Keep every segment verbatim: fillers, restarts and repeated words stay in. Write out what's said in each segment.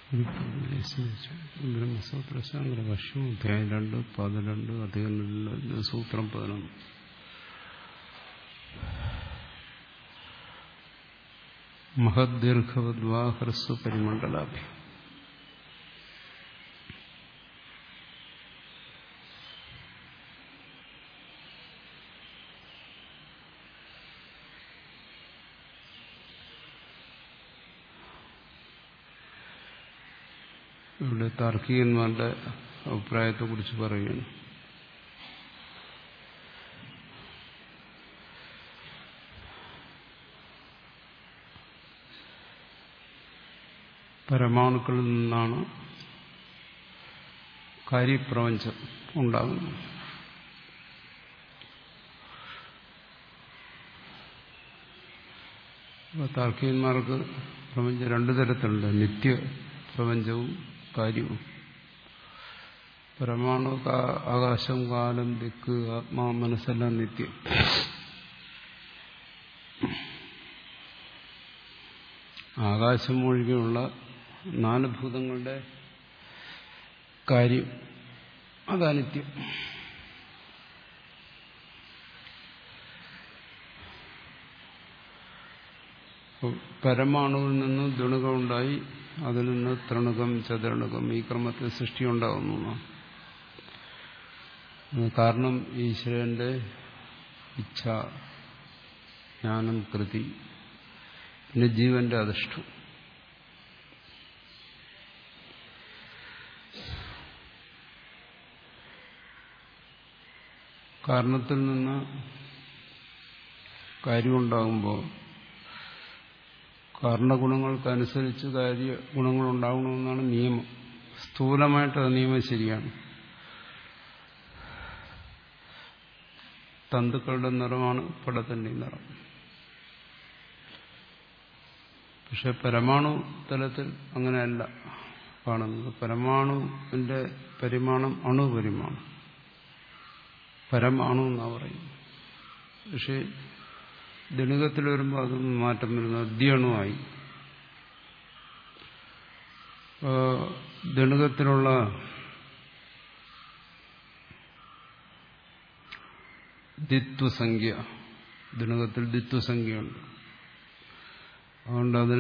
ബ്രഹ്മസൂത്ര ശാങ്കരഭാഷ്യം അധ്യായം രണ്ട് പതിരണ്ട് അധികം സൂത്രം പതിനൊന്ന്. മഹദ്ദീർഘവദ്വാ ഹ്രസ്വ പരിമണ്ഡലാഭി. ഇവിടെ താർക്കികന്മാരുടെ അഭിപ്രായത്തെക്കുറിച്ച് പറയുകയാണ്. പരമാണുക്കളിൽ നിന്നാണ് കാര്യപ്രപഞ്ചം ഉണ്ടാകുന്നത്. അപ്പോൾ താർക്കികന്മാർക്ക് പ്രപഞ്ചം രണ്ടു തരത്തിലുണ്ട്: നിത്യ പ്രപഞ്ചവും കാര്യവും. പരമാണു, ആകാശം, കാലം, ദിക്ക്, ആത്മാ, മനസ്സെല്ലാം നിത്യം. ആകാശം ഒഴികെയുള്ള നാല് ഭൂതങ്ങളുടെ കാര്യം അതാനിത്യം. പരമാണുവിൽ നിന്ന് ദ്വിണുകം ഉണ്ടായി, അതിൽ നിന്ന് ത്രിണുകം, ചതുരണുകം, ഈ ക്രമത്തിൽ സൃഷ്ടി ഉണ്ടാകുന്നു. കാരണം ഈശ്വരന്റെ ഇച്ഛ, ജ്ഞാനം, കൃതി, പിന്നെ ജീവന്റെ അധിഷ്ഠം. കാരണത്തിൽ നിന്ന് കാര്യമുണ്ടാകുമ്പോൾ കാരണഗുണങ്ങൾക്കനുസരിച്ച് കാര്യ ഗുണങ്ങളുണ്ടാകണമെന്നാണ് നിയമം. സ്ഥൂലമായിട്ട് അത് നിയമം ശരിയാണ്. തന്തുക്കളുടെ നിറമാണ് പടത്തിന്റെ നിറം. പക്ഷെ പരമാണു തലത്തിൽ അങ്ങനെയല്ല കാണുന്നത്. പരമാണുവിന്റെ പരിമാണം അണുപരിമാണം, പരമാണു എന്നാ പറയുന്നത്. പക്ഷെ ദ്വിണുകത്തിൽ വരുമ്പോൾ അതൊന്നും മാറ്റം വരുന്നത് ദ്വിയണുവായി. ദ്വിണുകത്തിലുള്ള ദ്വിത്വസംഖ്യ, ദ്വിണുകത്തിൽ ദ്വിത്വസംഖ്യയുണ്ട്. അതുകൊണ്ട് അതിൽ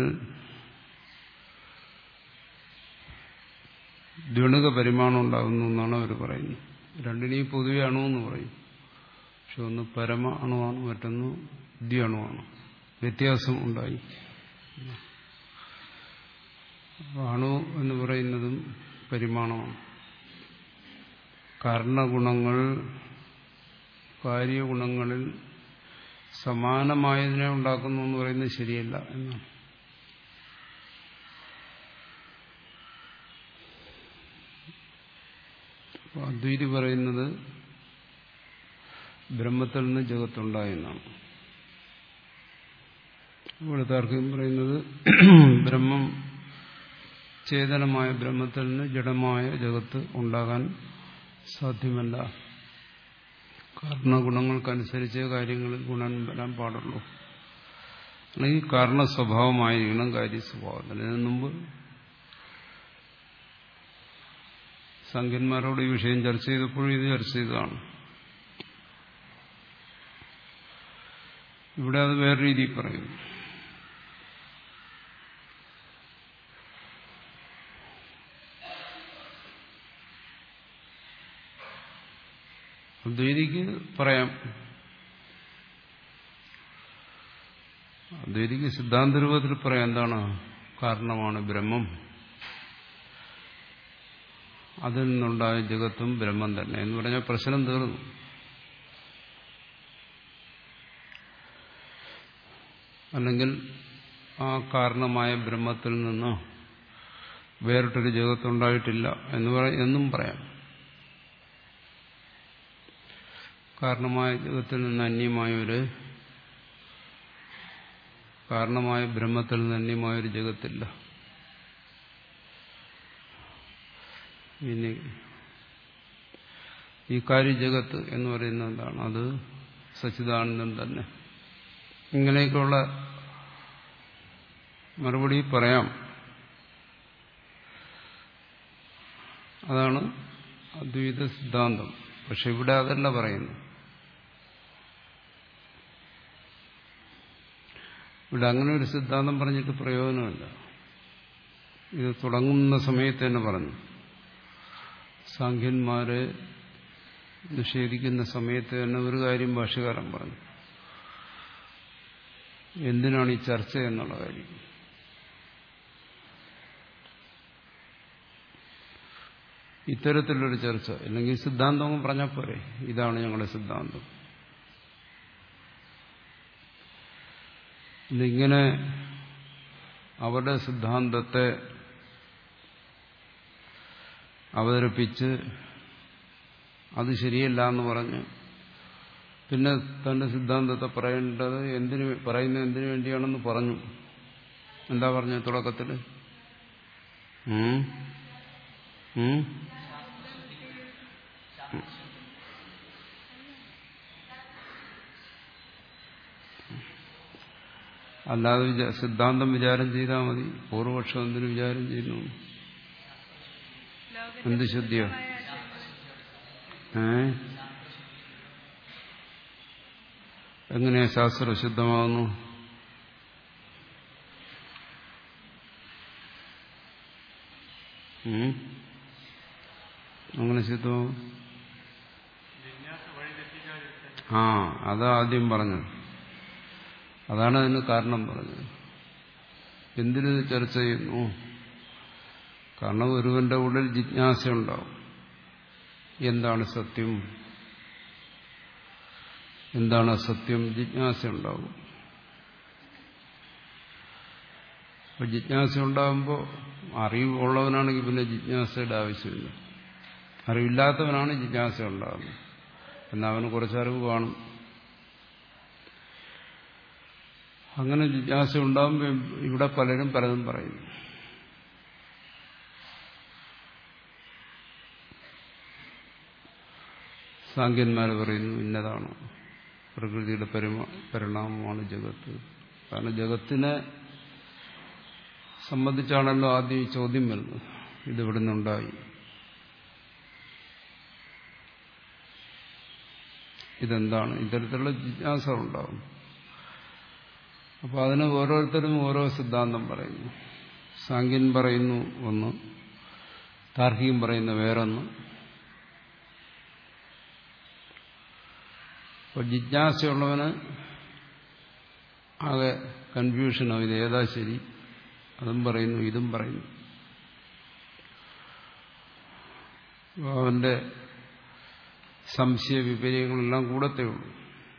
ദ്വിണുക പരിമാണം ഉണ്ടാകുന്നു എന്നാണ് അവർ പറയുന്നത്. രണ്ടിനെയും പൊതുവെ അണുവെന്ന് പറയും. പക്ഷെ ഒന്ന് പരമ അണുവാണ്, മറ്റൊന്ന് ദ്വിയണുവാണ്. വ്യത്യാസം ഉണ്ടായി. അണു എന്ന് പറയുന്നതും പരിമാണമാണ്. കാരണഗുണങ്ങൾ കാര്യഗുണങ്ങളിൽ സമാനമായതിനെ ഉണ്ടാക്കുന്നു എന്ന് പറയുന്നത് ശരിയല്ല എന്നാണ്. അദ്വൈതി പറയുന്നത് ബ്രഹ്മത്തിൽ നിന്ന് ജഗത്തുണ്ടായെന്നാണ്. ഇവിടെ താർക്കികം പറയുന്നത് ബ്രഹ്മം, ചേതനമായ ബ്രഹ്മത്തിൽ നിന്ന് ജഡമായ ജഗത്ത് ഉണ്ടാകാൻ സാധ്യമല്ല. കാരണഗുണങ്ങൾക്കനുസരിച്ച് കാര്യങ്ങളിൽ ഗുണം വരാൻ പാടുള്ളൂ. അല്ലെങ്കിൽ കാരണ സ്വഭാവമായിരിക്കണം കാര്യസ്വഭാവം. അതിനു മുമ്പ് സംഖ്യന്മാരോട് ഈ വിഷയം ചർച്ച ചെയ്തപ്പോഴും ഇത് ചർച്ച ചെയ്തതാണ്. ഇവിടെ അത് വേറെ രീതിയിൽ പറയുന്നു. അദ്വൈതിക്ക് പറയാം, അദ്വൈതിക്ക് സിദ്ധാന്ത രൂപത്തിൽ പറയാം എന്താണ് കാരണമാണ് ബ്രഹ്മം, അതിൽ നിന്നുണ്ടായ ജഗത്തും ബ്രഹ്മം തന്നെ എന്ന് പറഞ്ഞാൽ പ്രശ്നം തീർന്നു. അല്ലെങ്കിൽ ആ കാരണമായ ബ്രഹ്മത്തിൽ നിന്ന് വേറിട്ടൊരു ജഗത്തുണ്ടായിട്ടില്ല എന്ന് പറ എന്നും പറയാം. കാരണമായ ജഗത്തിൽ നിന്ന് അന്യമായൊരു, കാരണമായ ബ്രഹ്മത്തിൽ നിന്ന് അന്യമായൊരു ജഗത്തില്ല. ഇനി ഈ കാര്യജഗത്ത് എന്ന് പറയുന്നത് എന്താണ്? അത് സച്ചിദാനന്ദൻ തന്നെ. ഇങ്ങനെയൊക്കെയുള്ള മറുപടി പറയാം. അതാണ് അദ്വൈത സിദ്ധാന്തം. പക്ഷെ ഇവിടെ അതല്ല പറയുന്നു. ഇവിടെ അങ്ങനെ ഒരു സിദ്ധാന്തം പറഞ്ഞിട്ട് പ്രയോജനമില്ല. ഇത് തുടങ്ങുന്ന സമയത്ത് തന്നെ പറഞ്ഞു. സാഖ്യന്മാരെ നിഷേധിക്കുന്ന സമയത്ത് തന്നെ ഒരു കാര്യം ഭാഷ്യകാരൻ പറഞ്ഞു. എന്തിനാണ് ഈ ചർച്ച എന്നുള്ള കാര്യം. ഇത്തരത്തിലൊരു ചർച്ച അല്ലെങ്കിൽ സിദ്ധാന്തം പറഞ്ഞാൽ പോരെ, ഇതാണ് ഞങ്ങളുടെ സിദ്ധാന്തം. ഇങ്ങനെ അവരുടെ സിദ്ധാന്തത്തെ അവതരിപ്പിച്ച് അത് ശരിയല്ല എന്ന് പറഞ്ഞ് പിന്നെ തന്റെ സിദ്ധാന്തത്തെ പറയേണ്ടത് എന്തിനു പറയുന്നത് എന്തിനു വേണ്ടിയാണെന്ന് പറഞ്ഞു. എന്താ പറഞ്ഞ തുടക്കത്തിൽ? അല്ലാതെ സിദ്ധാന്തം വിചാരം ചെയ്താൽ മതി. പൂർവപക്ഷം എന്തിനു വിചാരം ചെയ്യുന്നു? എന്ത് ശുദ്ധിയോ? ഏ എങ്ങനെയാ ശാസ്ത്രം ശുദ്ധമാകുന്നു? അങ്ങനെ ശുദ്ധമാകും? ആ അതാ ആദ്യം പറഞ്ഞത്. അതാണ് അതിന് കാരണം പറഞ്ഞത്. എന്തിനു ചർച്ച ചെയ്യുന്നു? കാരണം ഒരുവന്റെ ഉള്ളിൽ ജിജ്ഞാസ ഉണ്ടാവും. എന്താണ് സത്യം, എന്താണ് അസത്യം, ജിജ്ഞാസ ഉണ്ടാവും. അപ്പൊ ജിജ്ഞാസ ഉണ്ടാകുമ്പോൾ അറിവുള്ളവനാണെങ്കിൽ പിന്നെ ജിജ്ഞാസയുടെ ആവശ്യമില്ല. അറിവില്ലാത്തവനാണ് ജിജ്ഞാസ ഉണ്ടാകുന്നത്. എന്നാൽ അവന് കുറച്ചറിവ് കാണും. അങ്ങനെ ജിജ്ഞാസ ഉണ്ടാകുമ്പോൾ ഇവിടെ പലരും പലതും പറയുന്നു. സാഖ്യന്മാർ പറയുന്നു ഇന്നതാണ് പ്രകൃതിയുടെ പരിമ പരിണാമമാണ് ജഗത്ത്. കാരണം ജഗത്തിനെ സംബന്ധിച്ചാണല്ലോ ആദ്യം ഈ ചോദ്യം വരുന്നത്. ഇതിവിടെ നിന്നുണ്ടായി, ഇതെന്താണ്? ഇത്തരത്തിലുള്ള ജിജ്ഞാസ ഉണ്ടാവും. അപ്പോൾ അതിന് ഓരോരുത്തരും ഓരോ സിദ്ധാന്തം പറയുന്നു. സാഖ്യൻ പറയുന്നു ഒന്ന്, താർക്കികൻ പറയുന്ന വേറൊന്ന്. അപ്പോൾ ജിജ്ഞാസയുള്ളവന് ആകെ കൺഫ്യൂഷനാവും. ഇത് ഏതാ ശരി? അതും പറയുന്നു, ഇതും പറയുന്നു. അവന്റെ സംശയ വിപര്യങ്ങളെല്ലാം കൂടത്തേ ഉള്ളൂ.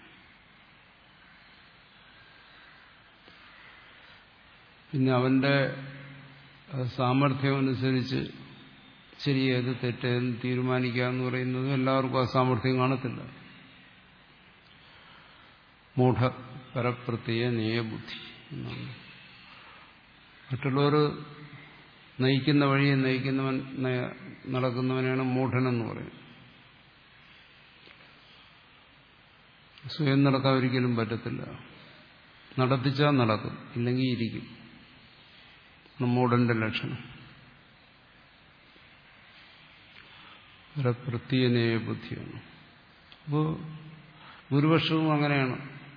പിന്നെ അവന്റെ സാമർഥ്യമനുസരിച്ച് ശരിയേത് തെറ്റേതെന്ന് തീരുമാനിക്കുക എന്ന് പറയുന്നതും എല്ലാവർക്കും ആ സാമർഥ്യം കാണത്തില്ല. മൂഢ പരപ്രത്യ നേയബുദ്ധി എന്നാണ്. മറ്റുള്ളവർ നയിക്കുന്ന വഴിയെ നയിക്കുന്നവൻ നടക്കുന്നവനാണ് മൂഢനെന്ന് പറയും. സ്വയം നടക്കാൻ ഒരിക്കലും പറ്റത്തില്ല. നടത്തിച്ചാൽ നടക്കും, ഇല്ലെങ്കിൽ ഇരിക്കും. മൂഢന്റെ ലക്ഷണം. പ്രത്യേനേയ ബുദ്ധിയാണ്. അപ്പോൾ ഭൂരിപക്ഷവും അങ്ങനെയാണ്.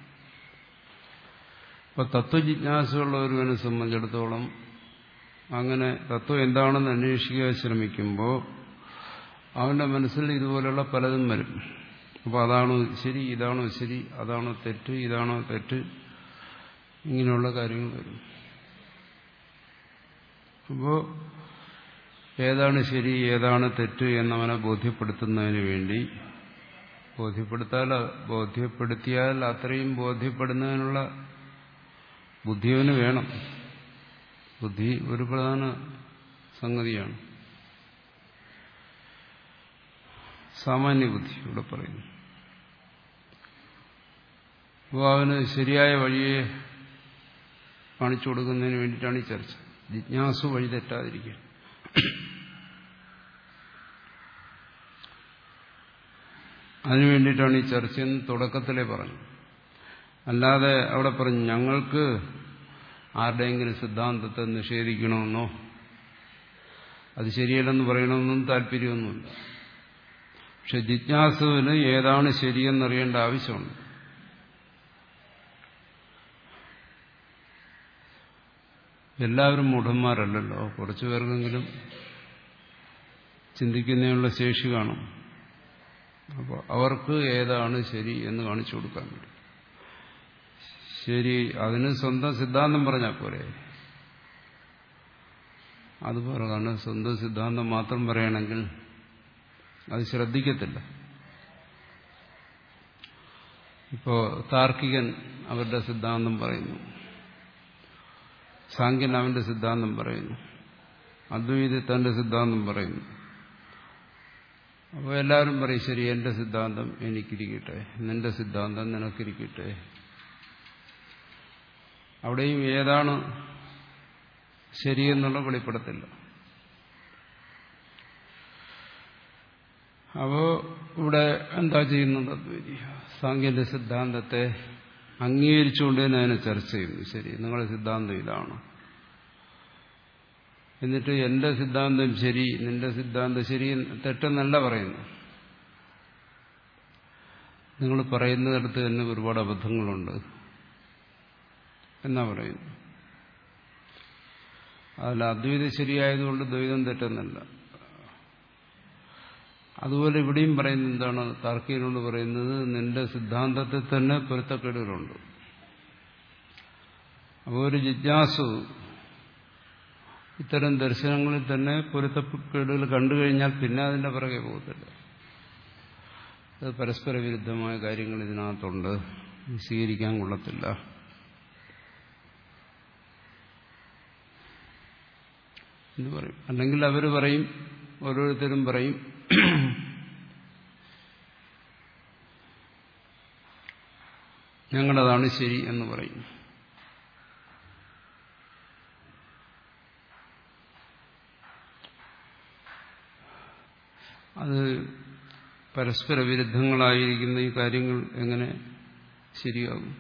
അപ്പൊ തത്വജിജ്ഞാസയുള്ള ഒരുവനെ സംബന്ധിച്ചിടത്തോളം അങ്ങനെ തത്വം എന്താണെന്ന് അന്വേഷിക്കാൻ ശ്രമിക്കുമ്പോൾ അവന്റെ മനസ്സിൽ ഇതുപോലെയുള്ള പലതും വരും. അപ്പോൾ അതാണോ ശരി, ഇതാണോ ശരി, അതാണോ തെറ്റ്, ഇതാണോ തെറ്റ്, ഇങ്ങനെയുള്ള കാര്യങ്ങൾ വരും. അപ്പോൾ ഏതാണ് ശരി, ഏതാണ് തെറ്റ് എന്നവനെ ബോധ്യപ്പെടുത്തുന്നതിന് വേണ്ടി ബോധ്യപ്പെടുത്താൽ ബോധ്യപ്പെടുത്തിയാൽ അത്രയും ബോധ്യപ്പെടുന്നതിനുള്ള ബുദ്ധിയവന് വേണം. ബുദ്ധി ഒരു പ്രധാന സംഗതിയാണ്. സാമാന്യ ബുദ്ധി ഇവിടെ പറയുന്നു. അപ്പോൾ അവന് ശരിയായ വഴിയെ കാണിച്ചു കൊടുക്കുന്നതിന് വേണ്ടിയിട്ടാണ് ഈ ചർച്ച. ജിജ്ഞാസു വഴി തെറ്റാതിരിക്കുക. അതിനു വേണ്ടിയിട്ടാണ് ഈ ചർച്ചയെന്ന് തുടക്കത്തിലേ പറഞ്ഞു. അല്ലാതെ അവിടെ പറഞ്ഞു ഞങ്ങൾക്ക് ആരുടെയെങ്കിലും സിദ്ധാന്തത്തെ നിഷേധിക്കണമെന്നോ അത് ശരിയല്ലെന്ന് പറയണമെന്നും താല്പര്യമൊന്നുമില്ല. പക്ഷെ ജിജ്ഞാസുവിന് ഏതാണ് ശരിയെന്നറിയേണ്ട ആവശ്യമുണ്ട്. എല്ലാവരും മൂഢന്മാരല്ലല്ലോ. കുറച്ചു പേർക്കെങ്കിലും ചിന്തിക്കുന്നതിനുള്ള ശേഷി കാണും. അപ്പോൾ അവർക്ക് ഏതാണ് ശരി എന്ന് കാണിച്ചു കൊടുക്കാൻ വേണ്ടി. ശരി, അതിന് സ്വന്തം സിദ്ധാന്തം പറഞ്ഞാൽ പോരെ. അതുപോലെ കാരണം സ്വന്തം സിദ്ധാന്തം മാത്രം പറയണമെങ്കിൽ അത് ശ്രദ്ധിക്കത്തില്ല. ഇപ്പോ താർക്കികൻ അവരുടെ സിദ്ധാന്തം പറയുന്നു, സാങ്ക്യൻ അവന്റെ സിദ്ധാന്തം പറയുന്നു, അദ്വൈതി തന്റെ സിദ്ധാന്തം പറയുന്നു. അപ്പോൾ എല്ലാവരും പറയും ശരി, എന്റെ സിദ്ധാന്തം എനിക്കിരിക്കട്ടെ, നിന്റെ സിദ്ധാന്തം നിനക്കിരിക്കട്ടെ. അവിടെയും ഏതാണ് ശരിയെന്നുള്ള വെളിപ്പെടുത്തില്ല. അപ്പോ ഇവിടെ എന്താ ചെയ്യുന്നത്? അദ്വൈതി സാങ്ക്യന്റെ സിദ്ധാന്തത്തെ അംഗീകരിച്ചുകൊണ്ട് തന്നെ അതിനെ ചർച്ച ചെയ്യുന്നു. ശരി, നിങ്ങളുടെ സിദ്ധാന്തം ഇതാണ്, എന്നിട്ട് എന്റെ സിദ്ധാന്തം ശരി, നിന്റെ സിദ്ധാന്തം ശരി തെറ്റെന്നല്ല പറയുന്നു. നിങ്ങൾ പറയുന്നിടത്ത് തന്നെ ഒരുപാട് അബദ്ധങ്ങളുണ്ട് എന്നാ പറയുന്നു. അതിൽ അദ്വൈതം ശരിയായതുകൊണ്ട് ദ്വൈതം തെറ്റെന്നല്ല. അതുപോലെ ഇവിടെയും പറയുന്നത് എന്താണ്? താർക്കികനോട് പറയുന്നത് നിന്റെ സിദ്ധാന്തത്തിൽ തന്നെ പൊരുത്തക്കേടുകളുണ്ട്. അപ്പോൾ ഒരു ജിജ്ഞാസു ഇത്തരം ദർശനങ്ങളിൽ തന്നെ പൊരുത്തക്കേടുകൾ കണ്ടു കഴിഞ്ഞാൽ പിന്നെ അതിന്റെ പുറകെ പോകത്തില്ല. അത് പരസ്പര വിരുദ്ധമായ കാര്യങ്ങൾ ഇതിനകത്തുണ്ട്, സ്വീകരിക്കാൻ കൊള്ളത്തില്ല എന്ന് പറയും. അല്ലെങ്കിൽ അവർ പറയും, ഓരോരുത്തരും പറയും ഞങ്ങളതാണ് ശരി എന്ന് പറയും. അത് പരസ്പര വിരുദ്ധങ്ങളായിരിക്കുന്ന ഈ കാര്യങ്ങൾ എങ്ങനെ ശരിയാകും?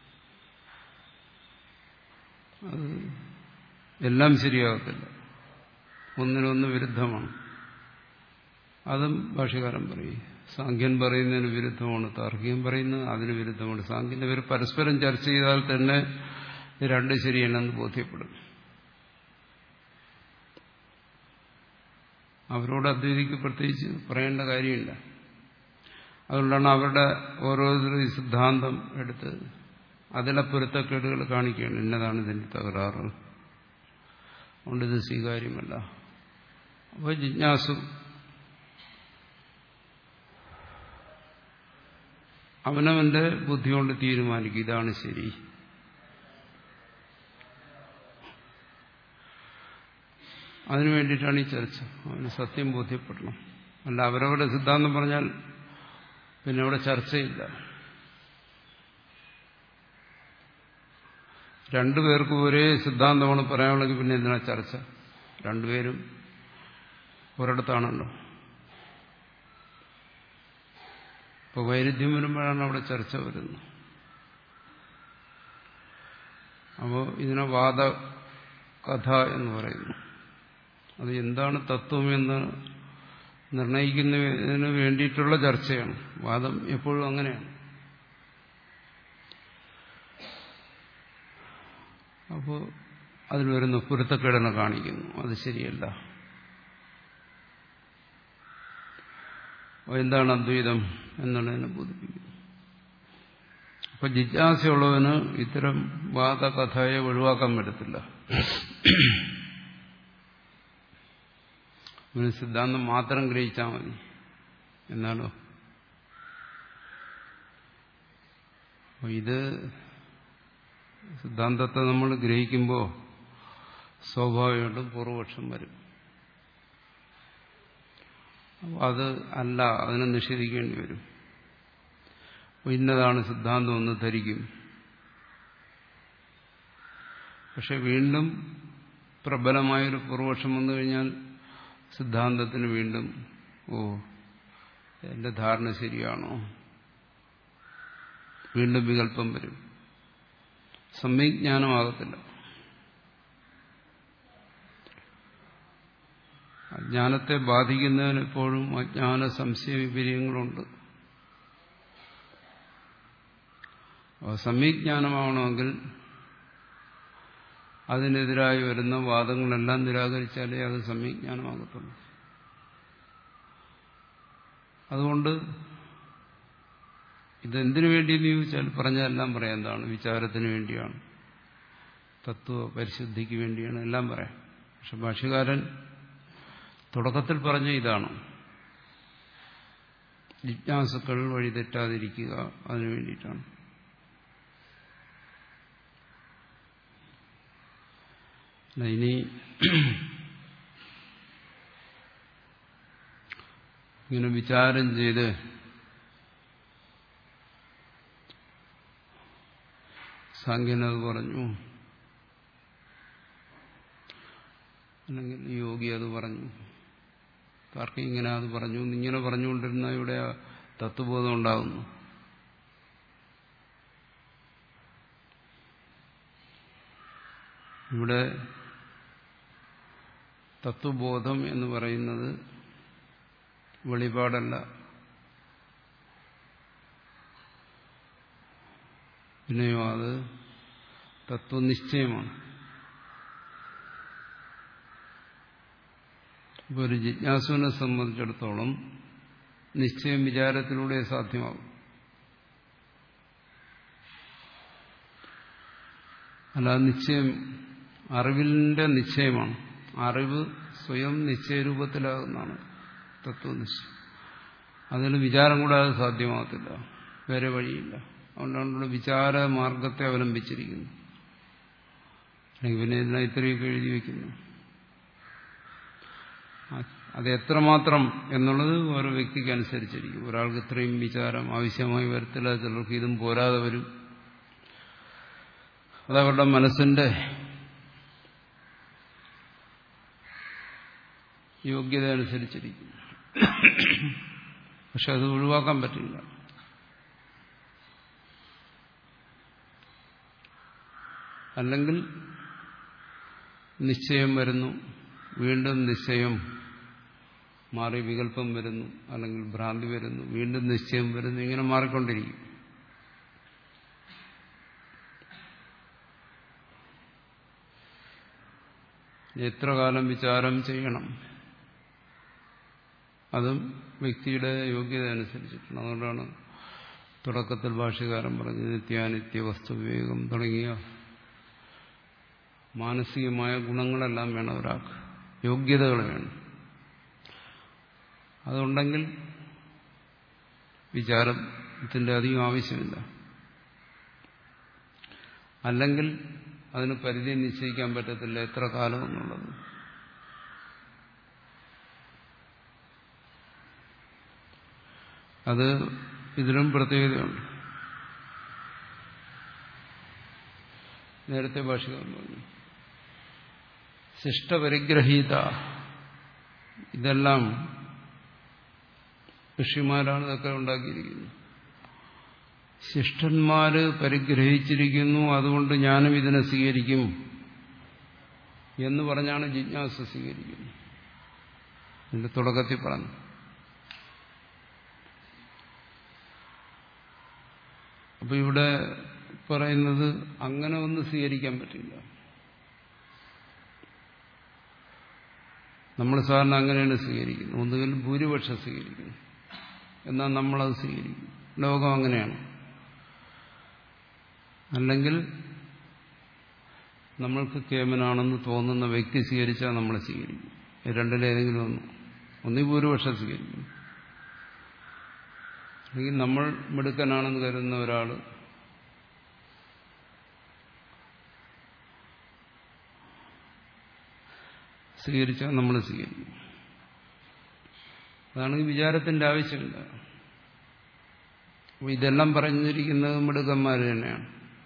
അത് എല്ലാം ശരിയാകത്തില്ല, ഒന്നിനൊന്ന് വിരുദ്ധമാണ്. അതും ഭാഷ്യകാരൻ പറയും. സാങ്ക്യൻ പറയുന്നതിന് വിരുദ്ധമാണ്, താർക്കികൻ പറയുന്നത് അതിന് വിരുദ്ധമാണ്. സാങ്ക്യന്റെ പേര് പരസ്പരം ചർച്ച ചെയ്താൽ തന്നെ ഇത് രണ്ട് ശരിയല്ലെന്ന് ബോധ്യപ്പെടും. അവരോട് അദ്വൈതിക്ക് പ്രത്യേകിച്ച് പറയേണ്ട കാര്യമില്ല. അതുകൊണ്ടാണ് അവരുടെ ഓരോരുത്തരും ഈ സിദ്ധാന്തം എടുത്ത് അതിലെ പൊരുത്തക്കേടുകൾ കാണിക്കുകയാണ്. ഇന്നതാണ് ഇതിന്റെ തകരാറ്, അതുകൊണ്ട് ഇത് സ്വീകാര്യമല്ല. അപ്പോൾ ജിജ്ഞാസു അവനവന്റെ ബുദ്ധി കൊണ്ട് തീരുമാനിക്കും ഇതാണ് ശരി. അതിനു വേണ്ടിയിട്ടാണ് ഈ ചർച്ച. അവന് സത്യം ബോധ്യപ്പെടണം. അല്ല അവരവരുടെ സിദ്ധാന്തം പറഞ്ഞാൽ പിന്നെ അവിടെ ചർച്ചയില്ല. രണ്ടുപേർക്കും ഒരേ സിദ്ധാന്തമാണ് പറയാനുള്ളത്, പിന്നെ എന്തിനാ ചർച്ച? രണ്ടുപേരും ഒരിടത്താണല്ലോ. ഇപ്പോൾ വൈരുദ്ധ്യം വരുമ്പോഴാണ് അവിടെ ചർച്ച വരുന്നത്. അപ്പോൾ ഇതിനെ വാദകഥ എന്ന് പറയുന്നു. അത് എന്താണ് തത്വമെന്ന് നിർണയിക്കുന്നതിന് വേണ്ടിയിട്ടുള്ള ചർച്ചയാണ്. വാദം എപ്പോഴും അങ്ങനെയാണ്. അപ്പോൾ അതിൽ വരുന്ന പൊരുത്തക്കേടിനെ കാണിക്കുന്നു, അത് ശരിയല്ല. എന്താണ് അദ്വൈതം എന്നുള്ളതിനെ ബോധിപ്പിക്കുന്നു. അപ്പൊ ജിജ്ഞാസയുള്ളവന് ഇത്തരം വാദകഥയെ ഒഴിവാക്കാൻ പറ്റത്തില്ല. അവന് സിദ്ധാന്തം മാത്രം ഗ്രഹിച്ചാൽ മതി എന്നാലോ. ഇത് സിദ്ധാന്തത്തെ നമ്മൾ ഗ്രഹിക്കുമ്പോൾ സ്വാഭാവികമായിട്ടും പൂർവപക്ഷം വരും. അത് അല്ല, അതിനെ നിഷേധിക്കേണ്ടി വരും. ഇന്നതാണ് സിദ്ധാന്തം എന്ന് ധരിക്കും. പക്ഷെ വീണ്ടും പ്രബലമായൊരു പൂർവപക്ഷം വന്നു കഴിഞ്ഞാൽ സിദ്ധാന്തത്തിന് വീണ്ടും ഓ എന്റെ ധാരണ ശരിയാണോ, വീണ്ടും വികല്പം വരും. സമ്യജ്ഞാനമാകത്തില്ല. അജ്ഞാനത്തെ ബാധിക്കുന്നതിന് എപ്പോഴും അജ്ഞാന സംശയ വിപര്യങ്ങളുണ്ട്. സമ്യജ്ഞാനമാവണമെങ്കിൽ അതിനെതിരായി വരുന്ന വാദങ്ങളെല്ലാം നിരാകരിച്ചാലേ അത് സമ്യജ്ഞാനമാകത്തുള്ളൂ. അതുകൊണ്ട് ഇതെന്തിനു വേണ്ടിയെന്ന് ചോദിച്ചാൽ പറഞ്ഞതെല്ലാം പറയാം. എന്താണ്? വിചാരത്തിന് വേണ്ടിയാണ്, തത്വ പരിശുദ്ധിക്ക് വേണ്ടിയാണ്, എല്ലാം പറയാം. പക്ഷെ ഭാഷ്യകാരൻ തുടക്കത്തിൽ പറഞ്ഞ ഇതാണ്, ജിജ്ഞാസുക്കൾ വഴിതെറ്റാതിരിക്കുക, അതിനു വേണ്ടിയിട്ടാണ്. ഇനി ഇങ്ങനെ വിചാരം ചെയ്ത് സാഖ്യനത് പറഞ്ഞു, അല്ലെങ്കിൽ യോഗി അത് പറഞ്ഞു, താർക്കികൻ ഇങ്ങനെ അത് പറഞ്ഞു, ഇങ്ങനെ പറഞ്ഞുകൊണ്ടിരുന്ന ഇവിടെ തത്വബോധം ഉണ്ടാകുന്നു. ഇവിടെ തത്വബോധം എന്ന് പറയുന്നത് വെളിപാടല്ല, പിന്നെയോ അത് തത്വനിശ്ചയമാണ്. ഇപ്പോൾ ഒരു ജിജ്ഞാസുവിനെ സംബന്ധിച്ചിടത്തോളം നിശ്ചയം വിചാരത്തിലൂടെ സാധ്യമാകും. അല്ല, നിശ്ചയം അറിവിന്റെ നിശ്ചയമാണ്. അറിവ് സ്വയം നിശ്ചയരൂപത്തിലാകുന്നതാണ് തത്വനിശ്ചയം. അതിന് വിചാരം കൂടാതെ സാധ്യമാകത്തില്ല, വേറെ വഴിയില്ല. അതുകൊണ്ടാണ് വിചാര മാർഗത്തെ അവലംബിച്ചിരിക്കുന്നു. അല്ലെങ്കിൽ പിന്നെ ഇതിനെ ഇത്രയൊക്കെ എഴുതി വയ്ക്കുന്നു. അത് എത്രമാത്രം എന്നുള്ളത് ഓരോ വ്യക്തിക്ക് അനുസരിച്ചിരിക്കും. ഒരാൾക്ക് ഇത്രയും വിചാരം ആവശ്യമായി വരത്തില്ല, ചിലർക്ക് ഇതും പോരാതെ വരും. അതവരുടെ മനസ്സിന്റെ യോഗ്യത അനുസരിച്ചിരിക്കും. പക്ഷെ അത് ഒഴിവാക്കാൻ പറ്റില്ല. അല്ലെങ്കിൽ നിശ്ചയം വരുന്നു, വീണ്ടും നിശ്ചയം മാറി വികല്പം വരുന്നു, അല്ലെങ്കിൽ ഭ്രാന്തി വരുന്നു, വീണ്ടും നിശ്ചയം വരുന്നു, ഇങ്ങനെ മാറിക്കൊണ്ടിരിക്കും. എത്ര കാലം വിചാരം ചെയ്യണം, അതും വ്യക്തിയുടെ യോഗ്യത അനുസരിച്ചിട്ടുണ്ട്. അതുകൊണ്ടാണ് തുടക്കത്തിൽ ഭാഷ്യകാരൻ പറഞ്ഞത് നിത്യാനിത്യ വസ്തുവിവേകം തുടങ്ങിയ മാനസികമായ ഗുണങ്ങളെല്ലാം വേണം ഒരാൾക്ക്, യോഗ്യതകൾ വേണം. അതുണ്ടെങ്കിൽ വിചാരത്തിന്റെ അധികം ആവശ്യമില്ല. അല്ലെങ്കിൽ അതിന് പരിധി നിശ്ചയിക്കാൻ പറ്റത്തില്ല, എത്ര കാലം എന്നുള്ളത്. അത് ഇതിലും പ്രത്യേകതയുണ്ട്. നേരത്തെ ഭാഷകാരൻ പറഞ്ഞു ശിഷ്ടപരിഗ്രഹീത, ഇതെല്ലാം ഋഷിമാരാണ് ഇതൊക്കെ ഉണ്ടാക്കിയിരിക്കുന്നത്. ശിഷ്ടന്മാര് പരിഗ്രഹിച്ചിരിക്കുന്നു, അതുകൊണ്ട് ഞാനും ഇതിനെ സ്വീകരിക്കും എന്ന് പറഞ്ഞാണ് ജിജ്ഞാസ സ്വീകരിക്കുന്നത്. ഇതിന്റെ തുടക്കത്തിൽ പറഞ്ഞു. അപ്പൊ ഇവിടെ പറയുന്നത് അങ്ങനെ ഒന്നും സ്വീകരിക്കാൻ പറ്റില്ല. നമ്മൾ സാധാരണ അങ്ങനെയാണ് സ്വീകരിക്കുന്നത്. ഒന്നുകിൽ ഭൂരിപക്ഷം സ്വീകരിക്കുന്നു, എന്നാൽ നമ്മളത് സ്വീകരിക്കും. ലോകം അങ്ങനെയാണ്. അല്ലെങ്കിൽ നമ്മൾക്ക് കേമനാണെന്ന് തോന്നുന്ന വ്യക്തി സ്വീകരിച്ചാൽ നമ്മൾ സ്വീകരിക്കും. രണ്ടിലേതെങ്കിലും ഒന്ന്, ഒന്നീ ഭൂരിപക്ഷം സ്വീകരിക്കും. അല്ലെങ്കിൽ നമ്മൾ മിടുക്കനാണെന്ന് കരുതുന്ന ഒരാൾ സ്വീകരിച്ചാൽ നമ്മൾ സ്വീകരിക്കും. അതാണെങ്കിൽ വിചാരത്തിന്റെ ആവശ്യമില്ല. അപ്പോൾ ഇതെല്ലാം പറഞ്ഞിരിക്കുന്നത് മിടുക്കന്മാർ തന്നെയാണ്.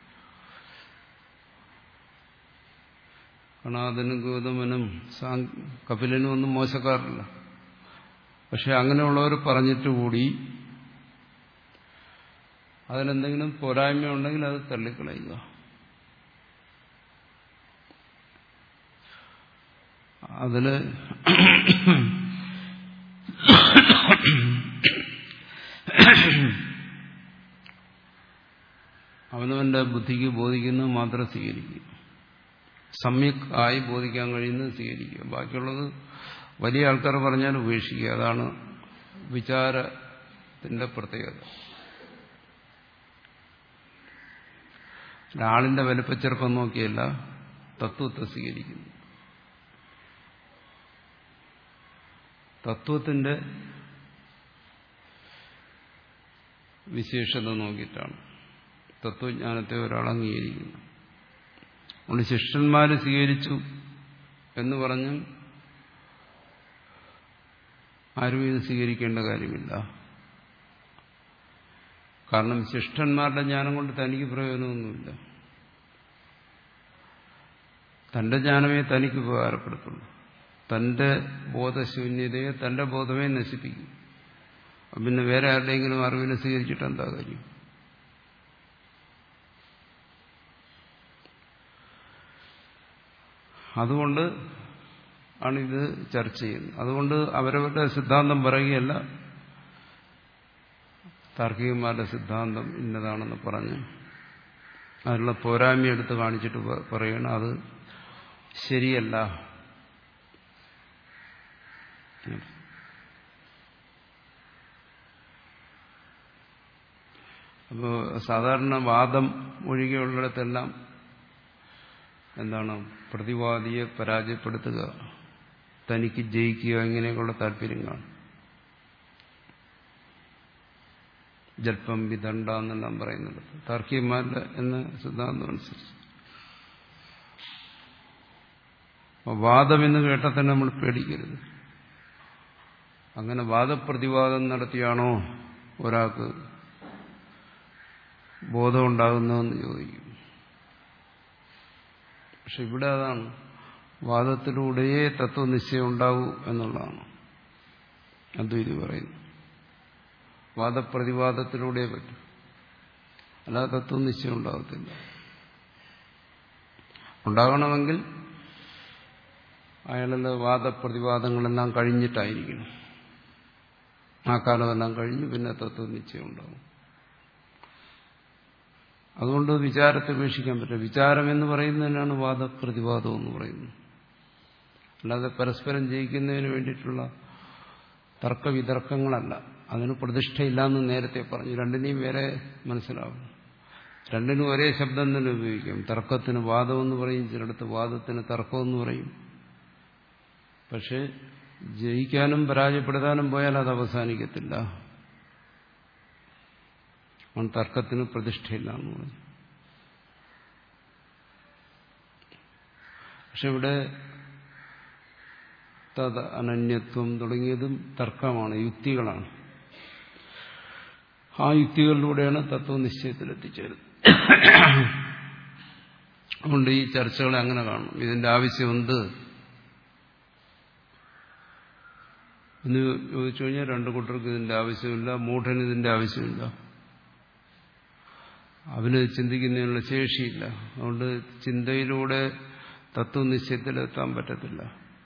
കണാദനും ഗൗതമനും കപിലനും ഒന്നും മോശക്കാരില്ല. പക്ഷെ അങ്ങനെയുള്ളവർ പറഞ്ഞിട്ട് കൂടി അതിലെന്തെങ്കിലും പോരായ്മ ഉണ്ടെങ്കിൽ അത് തള്ളിക്കളയുക. അതില് അവനവന്റെ ബുദ്ധിക്ക് ബോധിക്കുന്നത് മാത്രം സ്വീകരിക്കുക, സമ്യക് ആയി ബോധിക്കാൻ കഴിയുന്നത് സ്വീകരിക്കുക, ബാക്കിയുള്ളത് വലിയ ആൾക്കാർ പറഞ്ഞാൽ ഉപേക്ഷിക്കുക. അതാണ് വിചാരത്തിന്റെ പ്രത്യേകത. ആളിന്റെ വലിപ്പച്ചെറുപ്പം നോക്കിയല്ല തത്വത്തെ സ്വീകരിക്കുന്നു. തത്വത്തിന്റെ വിശേഷത നോക്കിയിട്ടാണ് തത്വജ്ഞാനത്തെ ഒരാൾ അംഗീകരിക്കുന്നു. അതുകൊണ്ട് ശിഷ്യന്മാര് സ്വീകരിച്ചു എന്ന് പറഞ്ഞും ആരും ഇത് സ്വീകരിക്കേണ്ട കാര്യമില്ല. കാരണം ശിഷ്ടന്മാരുടെ ജ്ഞാനം കൊണ്ട് തനിക്ക് പ്രയോജനമൊന്നുമില്ല. തന്റെ ജ്ഞാനമേ തനിക്ക് ഉപകാരപ്പെടുത്തുള്ളൂ. തന്റെ ബോധശൂന്യതയെ തന്റെ ബോധമേ നശിപ്പിക്കും. പിന്നെ വേറെ ആരുടെയെങ്കിലും അറിവിനെ സ്വീകരിച്ചിട്ട് എന്താ കാര്യം? അതുകൊണ്ട് ആണിത് ചർച്ച ചെയ്യുന്നത്. അതുകൊണ്ട് അവരവരുടെ സിദ്ധാന്തം പറയുകയല്ല, താർക്കികന്മാരുടെ സിദ്ധാന്തം ഇന്നതാണെന്ന് പറഞ്ഞ് അതിനുള്ള പോരായ്മ എടുത്ത് കാണിച്ചിട്ട് പറയണം അത് ശരിയല്ല. അപ്പോൾ സാധാരണ വാദം ഒഴികെയുള്ളിടത്തെല്ലാം എന്താണ് പ്രതിവാദിയെ പരാജയപ്പെടുത്തുക, തനിക്ക് ജയിക്കുക, ഇങ്ങനെയൊക്കെയുള്ള താല്പര്യം കാണും. ജൽപ്പം വിദണ്ഡ എന്നെല്ലാം പറയുന്നത് താർക്കികന്മാരുടെ എന്ന സിദ്ധാന്തം അനുസരിച്ച്. വാദമെന്ന് കേട്ടാൽ തന്നെ നമ്മൾ പേടിക്കരുത്. അങ്ങനെ വാദപ്രതിവാദം നടത്തിയാണോ ഒരാൾക്ക് ബോധമുണ്ടാകുന്നതെന്ന് ചോദിക്കും. പക്ഷെ ഇവിടെ അതാണ്, വാദത്തിലൂടെയേ തത്വനിശ്ചയം ഉണ്ടാവൂ എന്നുള്ളതാണ് അദ്വൈതി പറയുന്നത്. വാദപ്രതിവാദത്തിലൂടെ പറ്റും, അല്ലാതെ തത്വനിശ്ചയം ഉണ്ടാകത്തില്ല. ഉണ്ടാകണമെങ്കിൽ അയാളുടെ വാദപ്രതിവാദങ്ങളെല്ലാം കഴിഞ്ഞിട്ടായിരിക്കണം. ആ കാലമെല്ലാം കഴിഞ്ഞ് പിന്നെ തത്വനിശ്ചയം ഉണ്ടാവും. അതുകൊണ്ട് വിചാരത്തെ ഉപേക്ഷിക്കാൻ പറ്റില്ല. വിചാരം എന്ന് പറയുന്നതിനാണ് വാദപ്രതിവാദം എന്ന് പറയുന്നത്. അല്ലാതെ പരസ്പരം ജയിക്കുന്നതിന് വേണ്ടിയിട്ടുള്ള തർക്കവിതർക്കങ്ങളല്ല. അതിന് പ്രതിഷ്ഠയില്ലാന്ന് നേരത്തെ പറഞ്ഞു. രണ്ടിനെയും വേറെ മനസ്സിലാവും. രണ്ടിനും ഒരേ ശബ്ദം തന്നെ ഉപയോഗിക്കാം. തർക്കത്തിന് വാദമെന്ന് പറയും, ചിലടത്ത് വാദത്തിന് തർക്കമെന്ന് പറയും. പക്ഷെ ജയിക്കാനും പരാജയപ്പെടുത്താനും പോയാൽ അത് അവസാനിക്കത്തില്ല. തർക്കത്തിന് പ്രതിഷ്ഠയില്ല എന്ന് പറഞ്ഞു. പക്ഷെ ഇവിടെ തത് അനന്യത്വം തുടങ്ങിയതും തർക്കമാണ്, യുക്തികളാണ്. ആ യുക്തികളിലൂടെയാണ് തത്വനിശ്ചയത്തിലെത്തിച്ചേരുന്നത്. അതുകൊണ്ട് ഈ ചർച്ചകളെ അങ്ങനെ കാണും. ഇതിന്റെ ആവശ്യമുണ്ട് എന്ന് ചോദിച്ചു കഴിഞ്ഞാൽ രണ്ടു കൂട്ടർക്ക് ഇതിന്റെ ആവശ്യമില്ല. മൂഢന് ഇതിന്റെ ആവശ്യമില്ല. അവന് ചിന്തിക്കുന്നതിനുള്ള ശേഷിയില്ല. അതുകൊണ്ട് ചിന്തയിലൂടെ തത്വനിശ്ചയത്തിലെത്താൻ പറ്റത്തില്ല.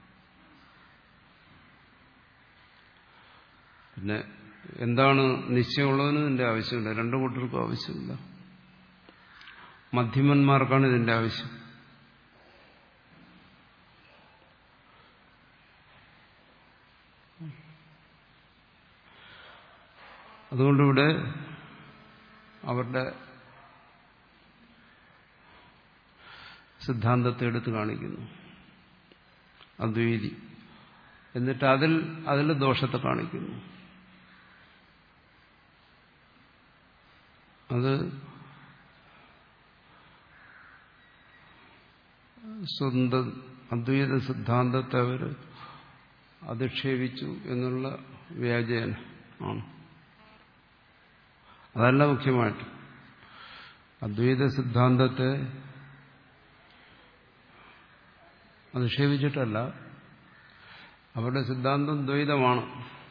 പിന്നെ എന്താണ് നിശ്ചയമുള്ളതിന് ഇതിന്റെ ആവശ്യമില്ല. രണ്ടു കൂട്ടർക്കും ആവശ്യമില്ല. മധ്യമന്മാർക്കാണ് ഇതിന്റെ ആവശ്യം. അതുകൊണ്ടിവിടെ അവരുടെ സിദ്ധാന്തത്തെ എടുത്ത് കാണിക്കുന്നു അദ്വൈതി. എന്നിട്ട് അതിൽ അതിൽ ദോഷത്തെ കാണിക്കുന്നു. അത് സ്വന്തം അദ്വൈത സിദ്ധാന്തത്തെ അവർ അധിക്ഷേപിച്ചു എന്നുള്ള വ്യാജേന ആണ്. അതല്ല മുഖ്യമായിട്ട്. അദ്വൈത സിദ്ധാന്തത്തെ അധിക്ഷേപിച്ചിട്ടല്ല. അവരുടെ സിദ്ധാന്തം ദ്വൈതമാണ്.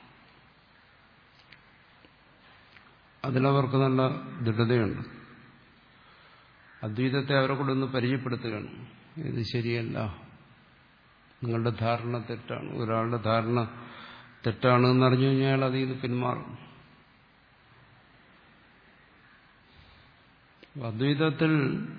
അതിലവർക്ക് നല്ല ദൃഢതയുണ്ട്. അദ്വൈതത്തെ അവരെ കൂടെ ഒന്ന് പരിചയപ്പെടുത്തുകയാണ്. ഇത് ശരിയല്ല, നിങ്ങളുടെ ധാരണ തെറ്റാണ്. ഒരാളുടെ ധാരണ തെറ്റാണെന്ന് അറിഞ്ഞു കഴിഞ്ഞാൽ അയാൾ അതിൽ നിന്ന് പിന്മാറും. അദ്വൈതത്തിൽ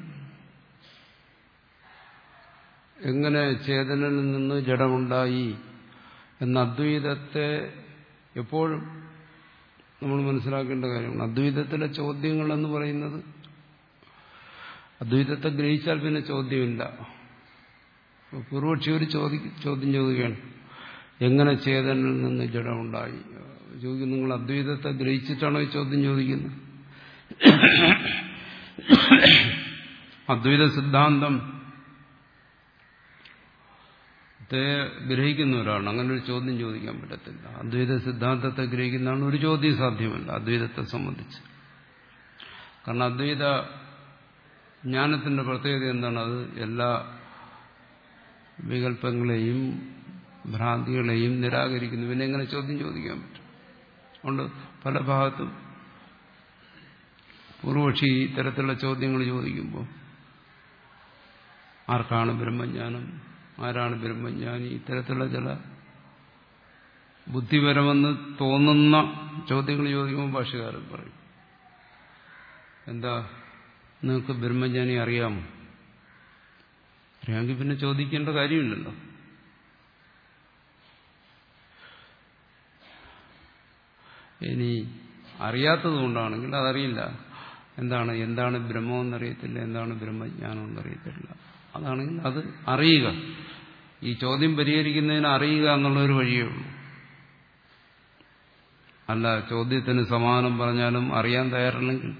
എങ്ങനെ ചേതനനിൽ നിന്ന് ജഡമുണ്ടായി എന്ന അദ്വൈതത്തെ എപ്പോഴും നമ്മൾ മനസ്സിലാക്കേണ്ട കാര്യമാണ്. അദ്വൈതത്തിലെ ചോദ്യങ്ങളെന്ന് പറയുന്നത് അദ്വൈതത്തെ ഗ്രഹിച്ചാൽ പിന്നെ ചോദ്യമില്ല. പൂർവക്ഷി ഒരു ചോദ്യം ചോദ്യം ചോദിക്കുകയാണ്, എങ്ങനെ ചേതനിൽ നിന്ന് ജഡമുണ്ടായി? ചോദിക്കും, നിങ്ങൾ അദ്വൈതത്തെ ഗ്രഹിച്ചിട്ടാണോ ഈ ചോദ്യം ചോദിക്കുന്നത്? അദ്വൈത സിദ്ധാന്തം ഗ്രഹിക്കുന്ന ഒരാളാണ്, അങ്ങനെ ഒരു ചോദ്യം ചോദിക്കാൻ പറ്റത്തില്ല. അദ്വൈത സിദ്ധാന്തത്തെ ഗ്രഹിക്കുന്നതാണ് ഒരു ചോദ്യം സാധ്യമല്ല അദ്വൈതത്തെ സംബന്ധിച്ച്. കാരണം അദ്വൈത ജ്ഞാനത്തിന്റെ പ്രത്യേകത എന്താണ്? അത് എല്ലാ വികല്പങ്ങളെയും ഭ്രാന്തികളെയും നിരാകരിക്കുന്നു. പിന്നെ എങ്ങനെ ചോദ്യം ചോദിക്കാൻ പറ്റും? അതുകൊണ്ട് പല ഭാഗത്തും പൂർവക്ഷി ഇത്തരത്തിലുള്ള ചോദ്യങ്ങൾ ചോദിക്കുമ്പോൾ ആർക്കാണ് ബ്രഹ്മജ്ഞാനം, ആരാണ് ബ്രഹ്മജ്ഞാനി, ഇത്തരത്തിലുള്ള ചില ബുദ്ധിപരമെന്ന് തോന്നുന്ന ചോദ്യങ്ങൾ ചോദിക്കുമ്പോൾ ഭാഷ്യകാരൻ പറയും, എന്താ നിങ്ങൾക്ക് ബ്രഹ്മജ്ഞാനി അറിയാമോ? അറിയാമെങ്കിൽ പിന്നെ ചോദിക്കേണ്ട കാര്യമില്ലല്ലോ. ഇനി അറിയാത്തത് കൊണ്ടാണെങ്കിൽ അതറിയില്ല. എന്താണ് എന്താണ് ബ്രഹ്മമെന്നറിയത്തില്ല, എന്താണ് ബ്രഹ്മജ്ഞാനം എന്നറിയത്തില്ല. അതാണെങ്കിൽ അത് അറിയുക. ഈ ചോദ്യം പരിഹരിക്കുന്നതിന് അറിയുക എന്നുള്ളൊരു വഴിയേ ഉള്ളൂ. അല്ല ചോദ്യത്തിന് സമാനം പറഞ്ഞാലും അറിയാൻ തയ്യാറല്ലെങ്കിൽ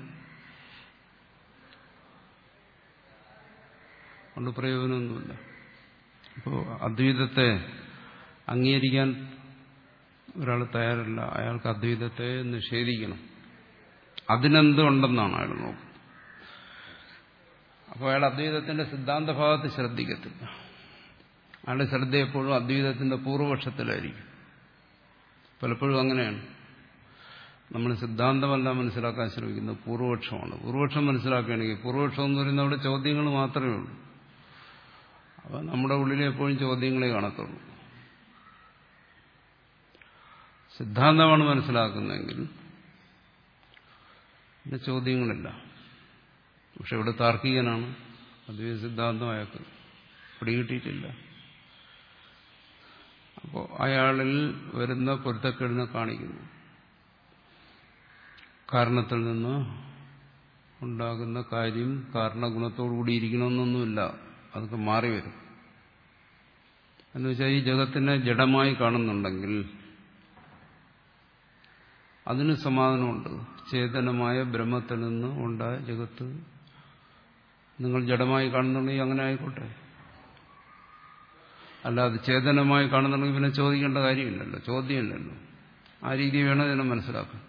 കൊണ്ട് പ്രയോജനമൊന്നുമില്ല. അപ്പോൾ അദ്വൈതത്തെ അംഗീകരിക്കാൻ ഒരാൾ തയ്യാറല്ല, അയാൾക്ക് അദ്വൈതത്തെ നിഷേധിക്കണം. അതിനെന്തുണ്ടെന്നാണ് അയാൾ നോക്കുന്നത്. അപ്പോൾ അയാൾ അദ്വൈതത്തിന്റെ സിദ്ധാന്ത ഭാഗത്ത് ശ്രദ്ധിക്കത്തില്ല. അയാളുടെ ശ്രദ്ധ എപ്പോഴും അദ്വൈതത്തിന്റെ പൂർവപക്ഷത്തിലായിരിക്കും. പലപ്പോഴും അങ്ങനെയാണ്. നമ്മൾ സിദ്ധാന്തമല്ല മനസ്സിലാക്കാൻ ശ്രമിക്കുന്നത്, പൂർവപക്ഷമാണ്. പൂർവപക്ഷം മനസ്സിലാക്കുകയാണെങ്കിൽ, പൂർവപക്ഷം എന്ന് പറയുന്നത് അവിടെ ചോദ്യങ്ങൾ മാത്രമേ ഉള്ളൂ. അപ്പം നമ്മുടെ ഉള്ളിൽ എപ്പോഴും ചോദ്യങ്ങളെ കാണത്തുള്ളൂ. സിദ്ധാന്തമാണ് മനസ്സിലാക്കുന്നതെങ്കിൽ പിന്നെ ചോദ്യങ്ങളില്ല. പക്ഷെ ഇവിടെ താർക്കികനാണ്, അദ്വൈത സിദ്ധാന്തം അയാൾക്ക് പിടികിട്ടിയിട്ടില്ല. അപ്പോൾ അയാളിൽ വരുന്ന പൊരുത്തക്കേടിനെ കാണിക്കുന്നു. കാരണത്തിൽ നിന്ന് ഉണ്ടാകുന്ന കാര്യം കാരണഗുണത്തോടുകൂടി ഇരിക്കണമെന്നൊന്നുമില്ല, അതൊക്കെ മാറി വരും. എന്നുവെച്ചാൽ ഈ ജഗത്തിനെ ജഡമായി കാണുന്നുണ്ടെങ്കിൽ അതിന് സമാധാനമുണ്ട്. ചേതനമായ ബ്രഹ്മത്തിൽ നിന്ന് ഉണ്ടായ ജഗത്ത് നിങ്ങൾ ജഡമായി കാണുന്നുണ്ടെങ്കിൽ അങ്ങനെ ആയിക്കോട്ടെ. അല്ലാതെ ചേതനമായി കാണുന്നുണ്ടെങ്കിൽ പിന്നെ ചോദിക്കേണ്ട കാര്യമില്ലല്ലോ, ചോദ്യമില്ലല്ലോ. ആ രീതി വേണം ഇതിനെ മനസ്സിലാക്കാൻ.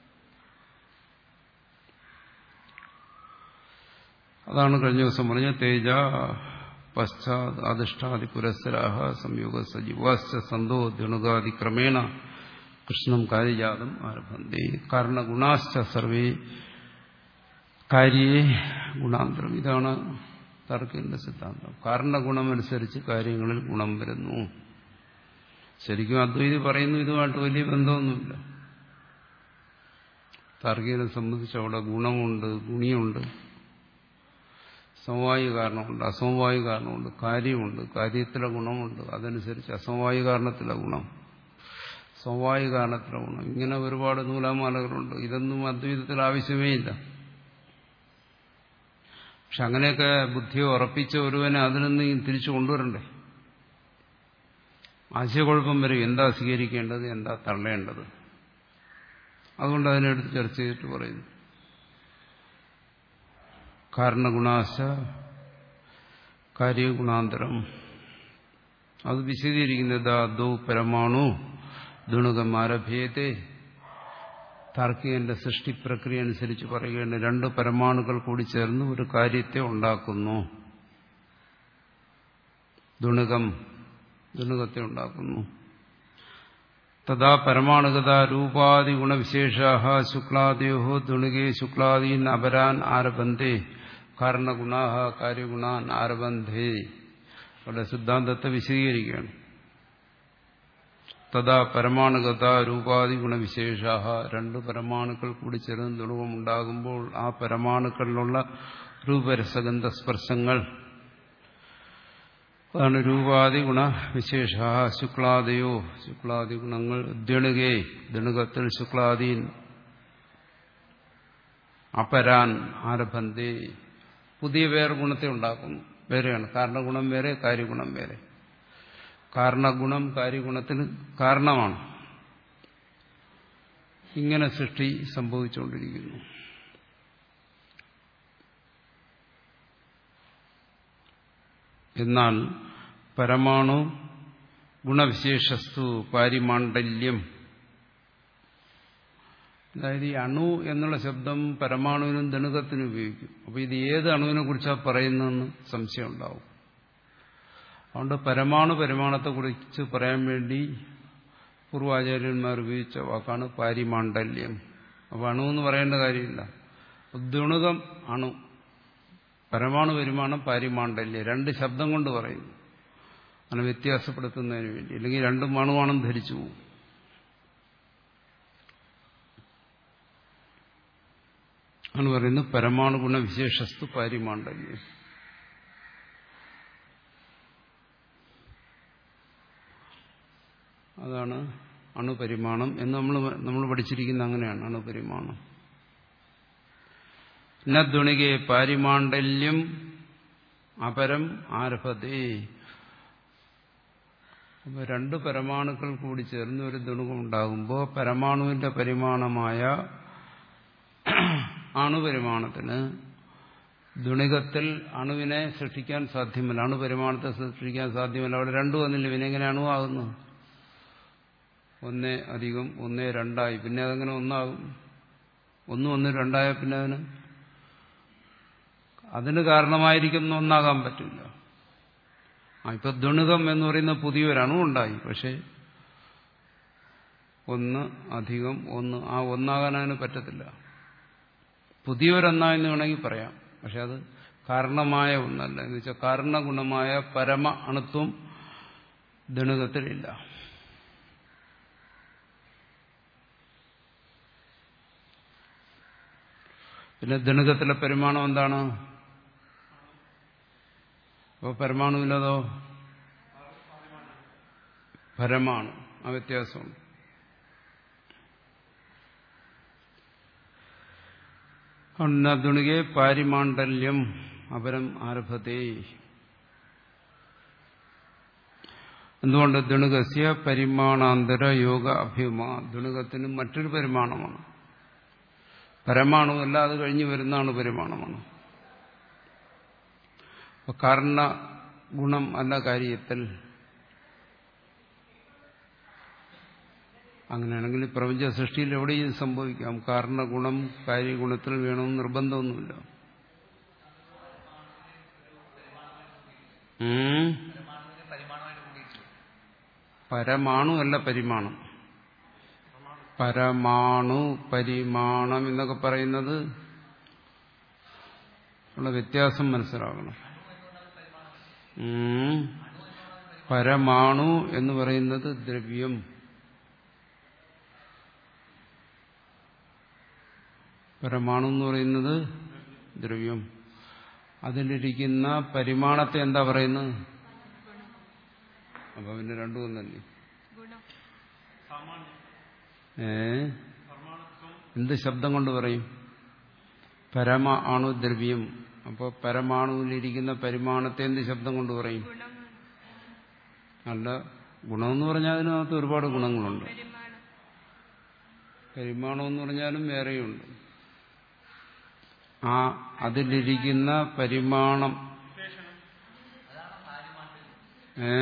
അതാണ് കഴിഞ്ഞ ദിവസം പറഞ്ഞ തേജ പശ്ചാത് അധിഷ്ഠാദി പുരസ്സരാഹ സംയോഗ സജീവാശ്ച സന്തോ ദ്വണുകാദി ക്രമേണ കൃഷ്ണം കാര്യജാതം ആരഭന്തി കാരണഗുണാശ്ച സർവേ കാര്യേ ഗുണാന്തരം. ഇതാണ് തർക്കിന്റെ സിദ്ധാന്തം. കാരണഗുണമനുസരിച്ച് കാര്യങ്ങളിൽ ഗുണം വരുന്നു. ശരിക്കും അദ്വൈതി പറയുന്നു ഇതുമായിട്ട് വലിയ ബന്ധമൊന്നുമില്ല. താർക്കികനെ സംബന്ധിച്ച് അവിടെ ഗുണമുണ്ട്, ഗുണിയുണ്ട്, സമവായു കാരണമുണ്ട്, അസമവായു കാരണമുണ്ട്, കാര്യമുണ്ട്, കാര്യത്തിലെ ഗുണമുണ്ട്, അതനുസരിച്ച് അസമവായു കാരണത്തിലെ ഗുണം, സമവായു കാരണത്തിലെ ഗുണം, ഇങ്ങനെ ഒരുപാട് നൂലാമാലകളുണ്ട്. ഇതൊന്നും അദ്വൈതത്തിൽ ആവശ്യമേ ഇല്ല. പക്ഷെ അങ്ങനെയൊക്കെ ബുദ്ധിയെ ഉറപ്പിച്ച ഒരുവനെ അതിൽ നിന്ന് തിരിച്ചു കൊണ്ടുവരണ്ടേ? ആശയക്കുഴപ്പം വരും. എന്താ സ്വീകരിക്കേണ്ടത്, എന്താ തള്ളേണ്ടത്? അതുകൊണ്ട് അതിനെടുത്ത് ചർച്ച ചെയ്തിട്ട് പറയുന്നു കാരണഗുണാശ കാര്യഗുണാന്തരം. അത് വിശദീകരിക്കുന്നത് ദോ പരമാണു ദുണുകമാരഭേദേ. താർക്കികന്റെ സൃഷ്ടിപ്രക്രിയ അനുസരിച്ച് പറയുകയാണ്, രണ്ട് പരമാണുക്കൾ കൂടി ചേർന്ന് ഒരു കാര്യത്തെ ഉണ്ടാക്കുന്നു. ദുണുകം ദുണുകത്തെ ഉണ്ടാക്കുന്നു. തഥാ പരമാണുഗത രൂപാദി ഗുണവിശേഷാഃ ശുക്ലാദയോഃ ദുണുകേ ശുക്ലാദീൻ അപരാൻ ആരഭന്തേ കാരണഗുണാഃ കാര്യഗുണാൻ ആരഭന്തേ. അവിടെ സിദ്ധാന്തത്തെ വിശദീകരിക്കുകയാണ്. തഥാ പരമാണുഗത രൂപാദി ഗുണവിശേഷ, രണ്ട് പരമാണുക്കൾ കൂടി ചേർന്ന് ദുർഗമുണ്ടാകുമ്പോൾ ആ പരമാണുക്കളിലുള്ള രൂപരസഗന്ധ സ്പർശങ്ങൾ, അതാണ് രൂപാദി ഗുണവിശേഷ. ശുക്ലാദയോ, ശുക്ലാദി ഗുണങ്ങൾ ദ്യണുകേ, ദണുകത്തിൽ ശുക്ലാദീൻ അപരാൻ ആരഭന്തേ, പുതിയ വേറെ ഗുണത്തെ ഉണ്ടാക്കുന്നു. വേറെയാണ് കാരണഗുണം വേറെ, കാര്യഗുണം വേറെ. കാരണഗുണം കാര്യഗുണത്തിന് കാരണമാണ്. ഇങ്ങനെ സൃഷ്ടി സംഭവിച്ചുകൊണ്ടിരിക്കുന്നു. എന്നാൽ പരമാണു ഗുണവിശേഷസ്തു പാരിമാണ്ഡല്യം, അതായത് ഈ അണു എന്നുള്ള ശബ്ദം പരമാണുവിനും ദണുകത്തിനും ഉപയോഗിക്കും. അപ്പോൾ ഇത് ഏത് അണുവിനെ കുറിച്ചാണ് പറയുന്നതെന്ന് സംശയം ഉണ്ടാവും. അതുകൊണ്ട് പരമാണു പരിമാണത്തെക്കുറിച്ച് പറയാൻ വേണ്ടി പൂർവാചാര്യന്മാർ ഉപയോഗിച്ച വാക്കാണ് പാരിമാണ്ഡല്യം. അപ്പോൾ അണു എന്ന് പറയേണ്ട കാര്യമില്ല. ദണുകം അണു, പരമാണു പരിമാണം പാരിമാണ്ഡല്യം, രണ്ട് ശബ്ദം കൊണ്ട് പറയുന്നു. അങ്ങനെ വ്യത്യാസപ്പെടുത്തുന്നതിന് വേണ്ടി. അല്ലെങ്കിൽ രണ്ടും അണുവാണെന്ന് ധരിച്ചു പോകും. ആണ് പറയുന്നത് പരമാണു ഗുണവിശേഷസ്തു പാരിമാണ്ഡല്യം. അതാണ് അണുപരിമാണം എന്ന് നമ്മൾ നമ്മൾ പഠിച്ചിരിക്കുന്ന അങ്ങനെയാണ് അണുപരിമാണം. നദ്ദുണികെ പാരിമാണ്ഡല്യം അപരം ആരഭതേ. അപ്പോൾ രണ്ട് പരമാണുക്കൾ കൂടി ചേർന്ന് ഒരു ദുണുകം ഉണ്ടാകുമ്പോൾ പരമാണുവിന്റെ പരിമാണമായ അണുപരിമാണത്തിന് ദുണികത്തിൽ അണുവിനെ സൃഷ്ടിക്കാൻ സാധ്യമല്ല, അണുപരിമാണത്തെ സൃഷ്ടിക്കാൻ സാധ്യമല്ല. അവിടെ രണ്ടു വന്നില്ല, പിന്നെ എങ്ങനെ അണുവാകുന്നു? ഒന്നേ അധികം ഒന്നേ രണ്ടായി, പിന്നെ അതെങ്ങനെ ഒന്നാകും? ഒന്നും ഒന്ന് രണ്ടായ പിന്നെ അതിന് അതിന് കാരണമായിരിക്കുന്ന ഒന്നാകാൻ പറ്റില്ല. ആ ഇപ്പൊ ദുണികം എന്ന് പറയുന്ന പുതിയൊരണു ഉണ്ടായി, പക്ഷെ ഒന്ന് അധികം ഒന്ന്, ആ ഒന്നാകാൻ അതിന് പറ്റത്തില്ല. പുതിയൊരെന്നായെന്ന് വേണമെങ്കിൽ പറയാം, പക്ഷെ അത് കാരണമായ ഒന്നല്ല. എന്ന് വെച്ചാൽ കാരണഗുണമായ പരമ അണുത്വം ദണുകത്തിലില്ല. പിന്നെ ദണുകത്തിലെ പരിമാണം എന്താണ്? അപ്പോൾ പരമാണുവിലതോ പരമാണു, ആ വ്യത്യാസമുണ്ട്. ദുണികെ പാരിമാണ്ഡല്യം അപരം ആരഭതേ. എന്തുകൊണ്ട്? ദുണുകസ്യ പരിമാണാന്തര യോഗ അഭ്യുമാ. ദുണുകത്തിന് മറ്റൊരു പരിമാണമാണ്, പരമാണുവല്ല, അത് കഴിഞ്ഞ് വരുന്നതാണ് പരിമാണമാണ്. കാരണ ഗുണം അല്ല കാര്യത്തിൽ. അങ്ങനെയാണെങ്കിൽ പ്രപഞ്ച സൃഷ്ടിയിൽ എവിടെയും സംഭവിക്കാം. കാരണഗുണം കാര്യഗുണത്തിൽ വേണമെന്ന് നിർബന്ധമൊന്നുമില്ല. പരമാണു അല്ല പരിമാണം. പരമാണു പരിമാണം എന്നൊക്കെ പറയുന്നത് ഉള്ള വ്യത്യാസം മനസ്സിലാക്കണം. പരമാണു എന്ന് പറയുന്നത് ദ്രവ്യം, പരമാണു എന്ന് പറയുന്നത് ദ്രവ്യം. അതിലിരിക്കുന്ന പരിമാണത്തെ എന്താ പറയുന്നത്? അപ്പൊ പിന്നെ രണ്ടും ഒന്നല്ലേ? ഏ എന്ത് ശബ്ദം കൊണ്ട് പറയും? പരമ അണു ദ്രവ്യം. അപ്പോൾ പരമാണുവിലിരിക്കുന്ന പരിമാണത്തെ എന്ത് ശബ്ദം കൊണ്ട് പറയും? അല്ല, ഗുണമെന്ന് പറഞ്ഞാൽ അതിനകത്ത് ഒരുപാട് ഗുണങ്ങളുണ്ട്. പരിമാണം എന്ന് പറഞ്ഞാലും വേറെയുണ്ട്. ആ അതിലിരിക്കുന്ന പരിമാണം ഏ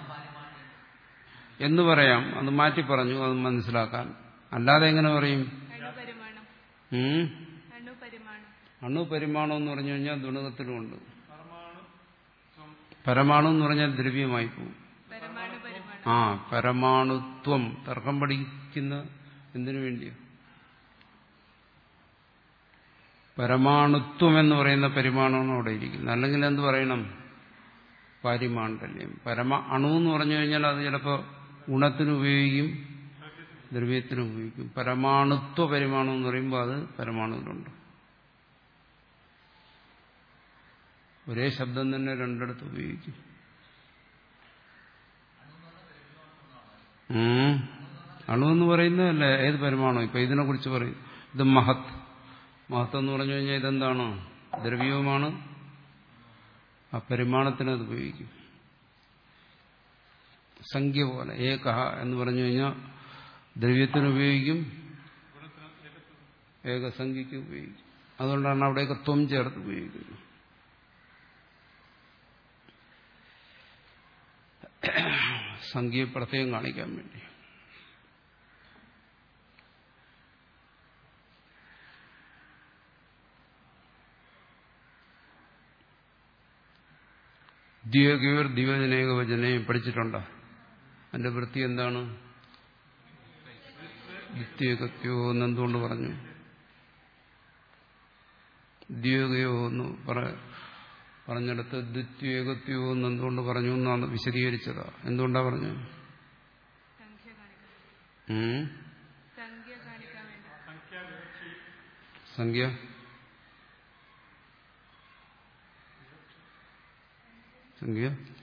എന്ന് പറയാം. അത് മാറ്റി പറഞ്ഞു, അത് മനസ്സിലാക്കാൻ. അല്ലാതെ എങ്ങനെ പറയും? അണുപരിമാണം എന്ന് പറഞ്ഞു കഴിഞ്ഞാൽ ദുണകത്തിലുമുണ്ട്. പരമാണു എന്ന് പറഞ്ഞാൽ ദ്രവ്യമായി പോകും. ആ പരമാണുത്വം തർക്കം പഠിക്കുന്ന എന്തിനു വേണ്ടിയോ? പരമാണുത്വം എന്ന് പറയുന്ന പരിമാണമാണ് അവിടെ ഇരിക്കുന്നത്. അല്ലെങ്കിൽ എന്ത് പറയണം? പാരിമാണ്ഡല്യം. പരമ അണു എന്ന് പറഞ്ഞു കഴിഞ്ഞാൽ അത് ചിലപ്പോൾ ഗുണത്തിന് ഉപയോഗിക്കും, ദ്രവ്യത്തിന് ഉപയോഗിക്കും. പരമാണുത്വ പരിമാണം എന്ന് പറയുമ്പോൾ അത് പരമാണുവിലുണ്ട്. ഒരേ ശബ്ദം തന്നെ രണ്ടിടത്ത് ഉപയോഗിക്കും. അണു എന്ന് പറയുന്നതല്ല ഏത് പരമാണോ. ഇപ്പൊ ഇതിനെ കുറിച്ച് പറയും, ഇത് മഹത്. മഹത്ത് എന്ന് പറഞ്ഞു കഴിഞ്ഞാൽ ഇതെന്താണ്? ദ്രവ്യവുമാണ്. ആ പരിമാണത്തിന് അത് ഉപയോഗിക്കും. സംഖ്യ പോലെ ഏകഹ എന്ന് പറഞ്ഞു കഴിഞ്ഞാൽ ദ്രവ്യത്തിന് ഉപയോഗിക്കും, ഏകസംഖ്യയ്ക്ക് ഉപയോഗിക്കും. അതുകൊണ്ടാണ് അവിടെയൊക്കെ ത്വം ചേർത്ത് ഉപയോഗിക്കുന്നത്. സംഖ്യയെ പ്രത്യേകം കാണിക്കാൻ വേണ്ടി. ദ്വിയകയോർ ദിവജനേക വചനെ പഠിച്ചിട്ടുണ്ടോ? അതിന്റെ വൃത്തി എന്താണ്? ദ്വിത്യേകത്യോ എന്നെന്തുകൊണ്ട് പറഞ്ഞു? ദ്വിയകയോ എന്ന് പറഞ്ഞിടത്ത് ദ്വിത്യേകത്യോ എന്നെന്തുകൊണ്ട് പറഞ്ഞു എന്നാണ് വിശദീകരിച്ചതാ. എന്തുകൊണ്ടാ പറഞ്ഞു? സംഖ്യ സംഖ്യ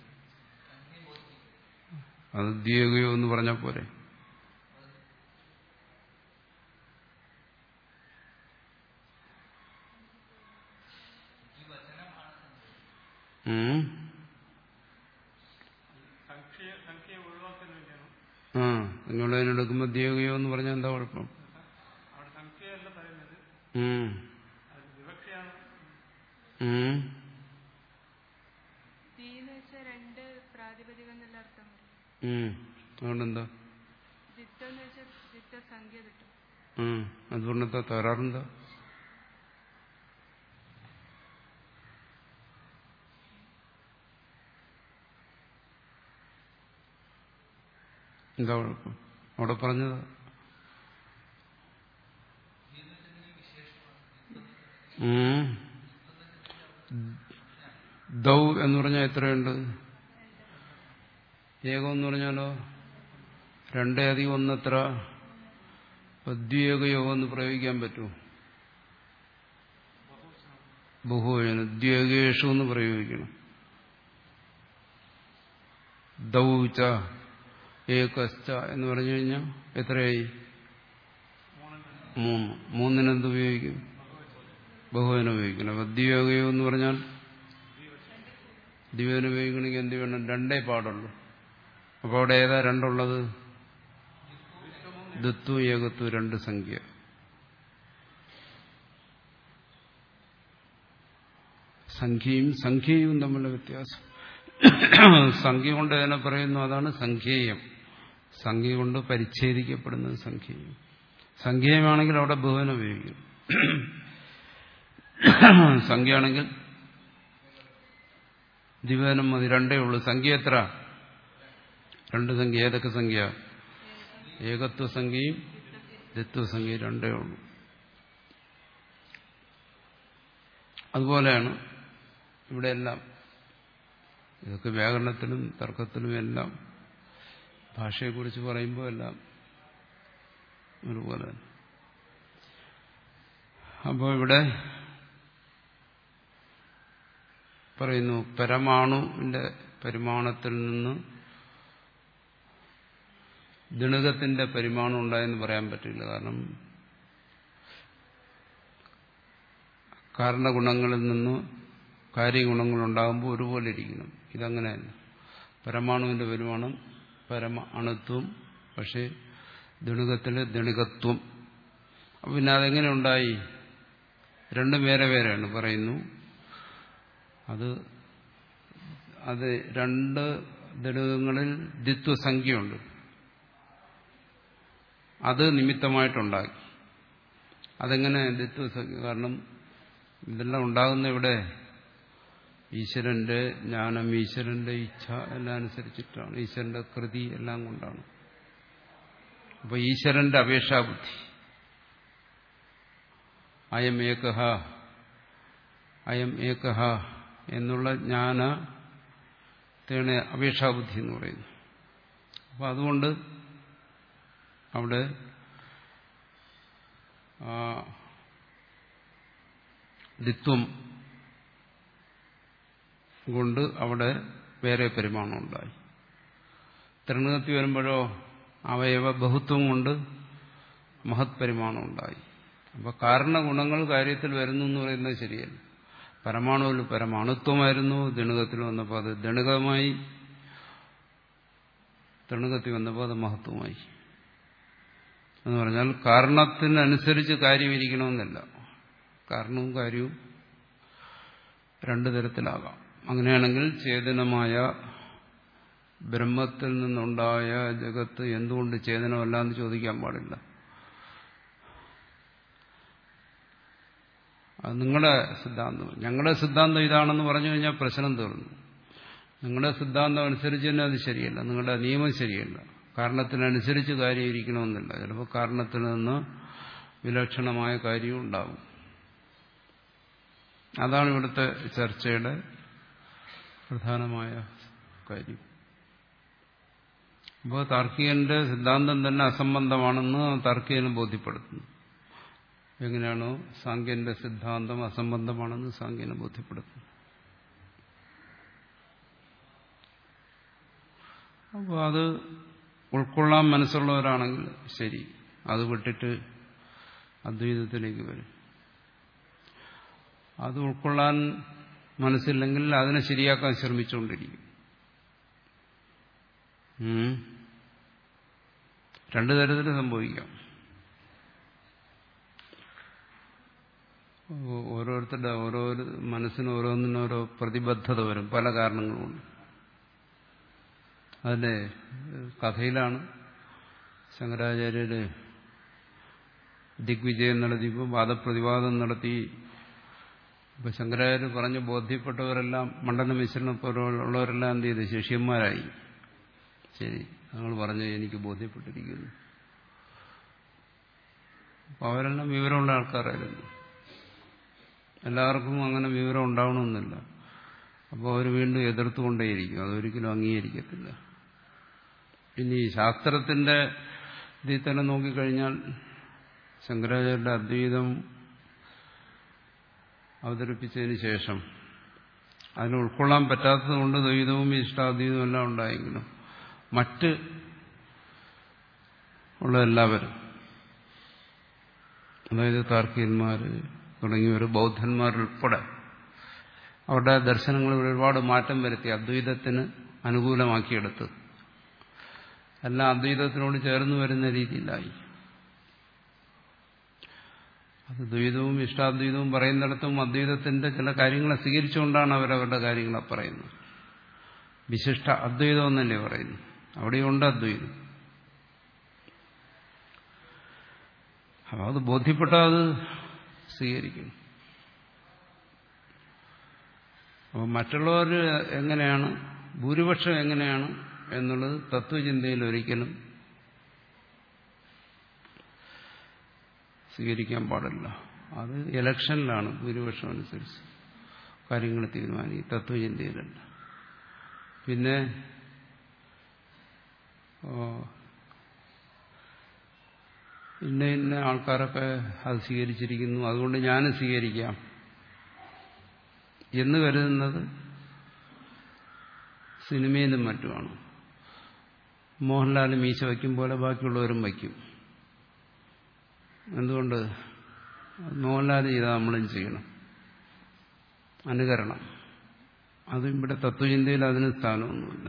അത് ദ്വിയകയോ എന്ന് പറഞ്ഞാൽ പോരെ? ആ നിങ്ങൾ അതിനെടുക്കുമ്പോ ദ്വിയകയോ എന്ന് പറഞ്ഞാൽ എന്താ കുഴപ്പം? അതുകൊണ്ടെന്താ? അതുകൊണ്ടെന്താ തകരാറെന്താ? എന്താ കുഴപ്പം? അവിടെ പറഞ്ഞത് ദൗ എന്ന് പറഞ്ഞാൽ എത്രയുണ്ട്? ഏകം എന്ന് പറഞ്ഞാലോ രണ്ടേ അധികം ഒന്നെത്ര? ദ്വിയേകയോഗം എന്ന് പ്രയോഗിക്കാൻ പറ്റുമോ? ബഹുവചനം ദ്വിയേകേഷു എന്ന് പ്രയോഗിക്കണം. ദൗച ഏകശ്ച എന്ന് പറഞ്ഞു കഴിഞ്ഞാൽ എത്രയായി? മൂന്ന്. മൂന്നിനെന്ത് ഉപയോഗിക്കും? ബഹുവചനം ഉപയോഗിക്കണം. അപ്പൊ ദ്വിയേകയോ എന്ന് പറഞ്ഞാൽ ദ്വിവേദന ഉപയോഗിക്കണമെങ്കിൽ എന്ത് വേണം? രണ്ടേ പാടുള്ളൂ. അപ്പോൾ അവിടെ ഏതാ രണ്ടുള്ളത്? ദ്വിത്വ ഏകത്വ രണ്ട് സംഖ്യ. സംഖ്യയും സംഖ്യയും തമ്മിലുള്ള വ്യത്യാസം. സംഖ്യ കൊണ്ട് അതിനെ പറയുന്നു, അതാണ് സംഖ്യേയം. സംഖ്യ കൊണ്ട് പരിച്ഛേദിക്കപ്പെടുന്നത് സംഖ്യേയം. സംഖ്യേയമാണെങ്കിൽ അവിടെ ബഹുവചനം ഉപയോഗിക്കും. സംഖ്യയാണെങ്കിൽ ദ്വിവേദനം മതി, രണ്ടേ ഉള്ളൂ. സംഖ്യ എത്ര? രണ്ട് സംഖ്യ. ഏതൊക്കെ സംഖ്യ? ഏകത്വ സംഖ്യയും ദ്വിത്വ സംഖ്യയും രണ്ടേ ഉള്ളൂ. അതുപോലെയാണ് ഇവിടെയെല്ലാം. ഇതൊക്കെ വ്യാകരണത്തിലും തർക്കത്തിലും എല്ലാം ഭാഷയെക്കുറിച്ച് പറയുമ്പോൾ എല്ലാം ഒരുപോലെ. അപ്പോൾ ഇവിടെ പറയുന്നു പരമാണുവിന്റെ പരിമാണത്തിൽ നിന്ന് ദിണുകത്തിന്റെ പരിമാണം ഉണ്ടായെന്ന് പറയാൻ പറ്റില്ല. കാരണം കാരണഗുണങ്ങളിൽ നിന്ന് കാര്യഗുണങ്ങളുണ്ടാകുമ്പോൾ ഒരുപോലെ ഇരിക്കണം. ഇതങ്ങനെയല്ല. പരമാണുവിന്റെ പരിമാണം പരമ അണുത്വം, പക്ഷേ ദിണുകത്തിലെ ദിണുകത്വം. അപ്പം പിന്നെ അതെങ്ങനെ ഉണ്ടായി? രണ്ടും വേറെ വേറെയാണ് പറയുന്നു. അത് അത് രണ്ട് ദിണുകങ്ങളിൽ ദ്വിത്വസംഖ്യയുണ്ട്. അത് നിമിത്തമായിട്ടുണ്ടാക്കി. അതെങ്ങനെ ദ്വിത്വസംഖ്യ? കാരണം ഇതെല്ലാം ഉണ്ടാകുന്ന ഇവിടെ ഈശ്വരന്റെ ജ്ഞാനം, ഈശ്വരന്റെ ഇച്ഛ എല്ലാം അനുസരിച്ചിട്ടാണ്. ഈശ്വരന്റെ കൃതി എല്ലാം കൊണ്ടാണ്. അപ്പൊ ഈശ്വരന്റെ അപേക്ഷാബുദ്ധി, അയം ഏകഹ അയം ഏകഹ എന്നുള്ള ജ്ഞാന തേണ അപേക്ഷാബുദ്ധി എന്ന് പറയുന്നു. അപ്പം അതുകൊണ്ട് അവിടെ ദ്വിത്വം കൊണ്ട് അവിടെ വേറെ പരിമാണം ഉണ്ടായി. ത്രിണഗത്തി വരുമ്പോഴോ അവയവ ബഹുത്വം കൊണ്ട് മഹത് പരിമാണം ഉണ്ടായി. അപ്പൊ കാരണഗുണങ്ങൾ കാര്യത്തിൽ വരുന്നു എന്ന് പറയുന്നത് ശരിയല്ല. പരമാണുവിൽ പരമാണുത്വമായിരുന്നു, ദണുകത്തിൽ വന്നപ്പോൾ അത് ദണുകമായി, തൃണഗത്തിൽ വന്നപ്പോൾ അത് മഹത്വമായി. എന്ന് പറഞ്ഞാൽ കാരണത്തിനനുസരിച്ച് കാര്യം ഇരിക്കണമെന്നില്ല. കാരണവും കാര്യവും രണ്ടു തരത്തിലാകാം. അങ്ങനെയാണെങ്കിൽ ചേതനമായ ബ്രഹ്മത്തിൽ നിന്നുണ്ടായ ജഗത്ത് എന്തുകൊണ്ട് ചേതനമല്ല എന്ന് ചോദിക്കാൻ പാടില്ല. അത് നിങ്ങളുടെ സിദ്ധാന്തം. ഞങ്ങളുടെ സിദ്ധാന്തം ഇതാണെന്ന് പറഞ്ഞു കഴിഞ്ഞാൽ പ്രശ്നം തീർന്നു. നിങ്ങളുടെ സിദ്ധാന്തം അനുസരിച്ച് തന്നെ അത് ശരിയല്ല, നിങ്ങളുടെ നിയമം ശരിയല്ല. കാരണത്തിനനുസരിച്ച് കാര്യം ഇരിക്കണമെന്നില്ല. ചിലപ്പോൾ കാരണത്തിൽ നിന്ന് വിലക്ഷണമായ കാര്യവും ഉണ്ടാകും. അതാണ് ഇവിടുത്തെ ചർച്ചയുടെ പ്രധാനമായ കാര്യം. അപ്പോൾ താർക്കികന്റെ സിദ്ധാന്തം തന്നെ അസംബന്ധമാണെന്ന് താർക്കികന് ബോധ്യപ്പെടുത്തുന്നു. എങ്ങനെയാണോ സാങ്ക്യന്റെ സിദ്ധാന്തം അസംബന്ധമാണെന്ന് സാങ്ക്യനെ ബോധ്യപ്പെടുത്തുന്നു. അപ്പോൾ അത് ഉൾക്കൊള്ളാൻ മനസ്സുള്ളവരാണെങ്കിൽ ശരി, അത് വിട്ടിട്ട് അദ്വൈതത്തിലേക്ക് വരും. അത് ഉൾക്കൊള്ളാൻ മനസ്സില്ലെങ്കിൽ അതിനെ ശരിയാക്കാൻ ശ്രമിച്ചുകൊണ്ടിരിക്കും. രണ്ടു തരത്തിൽ സംഭവിക്കാം. ഓരോരുത്തരുടെ ഓരോ മനസ്സിന് ഓരോന്നിനും ഓരോ പ്രതിബദ്ധത വരും, പല കാരണങ്ങളുമുണ്ട്. അതിന്റെ കഥയിലാണ് ശങ്കരാചാര്യര് ദിഗ്വിജയം നടത്തിയപ്പോൾ വാദപ്രതിവാദം നടത്തി. ഇപ്പൊ ശങ്കരാചാര്യ പറഞ്ഞ് ബോധ്യപ്പെട്ടവരെല്ലാം മണ്ഡന മിശ്രണം പോലുള്ളവരെല്ലാം എന്ത് ചെയ്ത് ശിഷ്യന്മാരായി. ശരി, ഞങ്ങൾ പറഞ്ഞ് എനിക്ക് ബോധ്യപ്പെട്ടിരിക്കുന്നു. അപ്പൊ അവരെല്ലാം വിവരമുള്ള ആൾക്കാരായിരുന്നു. എല്ലാവർക്കും അങ്ങനെ വിവരം ഉണ്ടാവണമെന്നില്ല. അപ്പോൾ അവർ വീണ്ടും എതിർത്തുകൊണ്ടേയിരിക്കും, അതൊരിക്കലും അംഗീകരിക്കത്തില്ല. ഇനി ശാസ്ത്രത്തിന്റെ ഇതിൽ തന്നെ നോക്കിക്കഴിഞ്ഞാൽ ശങ്കരാചാര്യരുടെ അദ്വൈതം അവതരിപ്പിച്ചതിന് ശേഷം അതിന് ഉൾക്കൊള്ളാൻ പറ്റാത്തതുകൊണ്ട് ദ്വൈതവും ഇഷ്ടാദ്വൈതവും എല്ലാം ഉണ്ടായെങ്കിലും മറ്റ് ഉള്ള എല്ലാവരും, അതായത് താർക്കികന്മാര് തുടങ്ങിയവർ, ബൗദ്ധന്മാരുൾപ്പെടെ അവരുടെ ദർശനങ്ങളിൽ ഒരുപാട് മാറ്റം വരുത്തി അദ്വൈതത്തിന് അനുകൂലമാക്കിയെടുത്ത് എല്ലാം അദ്വൈതത്തിനോട് ചേർന്ന് വരുന്ന രീതിയിലായി. അത് ദ്വൈതവും ഇഷ്ടാദ്വൈതവും പറയുന്നിടത്തും അദ്വൈതത്തിന്റെ ചില കാര്യങ്ങളെ സ്വീകരിച്ചുകൊണ്ടാണ് അവരവരുടെ കാര്യങ്ങളെ പറയുന്നത്. വിശിഷ്ട അദ്വൈതം എന്നല്ലേ പറയുന്നു, അവിടെയുണ്ട് അദ്വൈതം. അപ്പോൾ അത് ബോധ്യപ്പെട്ടാൽ അത് സ്വീകരിക്കും. അപ്പോൾ മറ്റുള്ളവർ എങ്ങനെയാണ്, ഭൂരിപക്ഷം എങ്ങനെയാണ് എന്നുള്ളത് തത്വചിന്തയിൽ ഒരിക്കലും സ്വീകരിക്കാൻ പാടില്ല. അത് ഇലക്ഷനിലാണ് ഭൂരിപക്ഷം അനുസരിച്ച് കാര്യങ്ങൾ തീരുമാനിക്കും, തത്വചിന്തയിലല്ല. പിന്നെ ഇന്ന ഇന്ന ആൾക്കാരൊക്കെ അത് സ്വീകരിച്ചിരിക്കുന്നു, അതുകൊണ്ട് ഞാനും സ്വീകരിക്കാം എന്ന് കരുതുന്നത് സിനിമയിലും മറ്റുമാണ്. മോഹൻലാൽ മീശ വയ്ക്കും പോലെ ബാക്കിയുള്ളവരും വയ്ക്കും. എന്തുകൊണ്ട്? മോഹൻലാൽ ചെയ്താൽ നമ്മളും ചെയ്യണം, അനുകരണം. അതും ഇവിടെ തത്വചിന്തയിൽ അതിന് സ്ഥാനമൊന്നുമില്ല.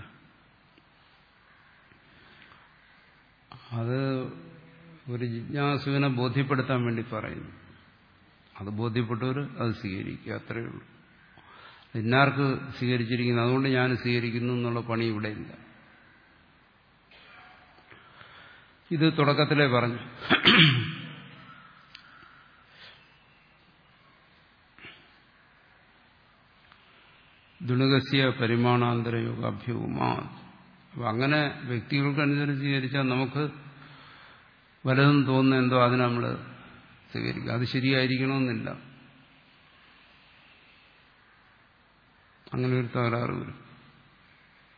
അത് ഒരു ജിജ്ഞാസുവിനെ ബോധ്യപ്പെടുത്താൻ വേണ്ടി പറയുന്നു. അത് ബോധ്യപ്പെട്ടവർ അത് സ്വീകരിക്കുക, അത്രയേ ഉള്ളൂ. ഇന്നാർക്ക് സ്വീകരിച്ചിരിക്കുന്നു അതുകൊണ്ട് ഞാൻ സ്വീകരിക്കുന്നു എന്നുള്ള പണി ഇവിടെയില്ല. ഇത് തുടക്കത്തിലേ പറഞ്ഞു. ദുണുകസ്യ പരിമാണാന്തരയോഗാഭ്യൂമാ. അപ്പൊ അങ്ങനെ വ്യക്തികൾക്കനുസരിച്ച് സ്വീകരിച്ചാൽ നമുക്ക് വലതും തോന്നുന്ന എന്തോ അതിനെ നമ്മൾ സ്വീകരിക്കുക. അത് ശരിയായിരിക്കണമെന്നില്ല. അങ്ങനെ ഒരു തകരാറ് വരും.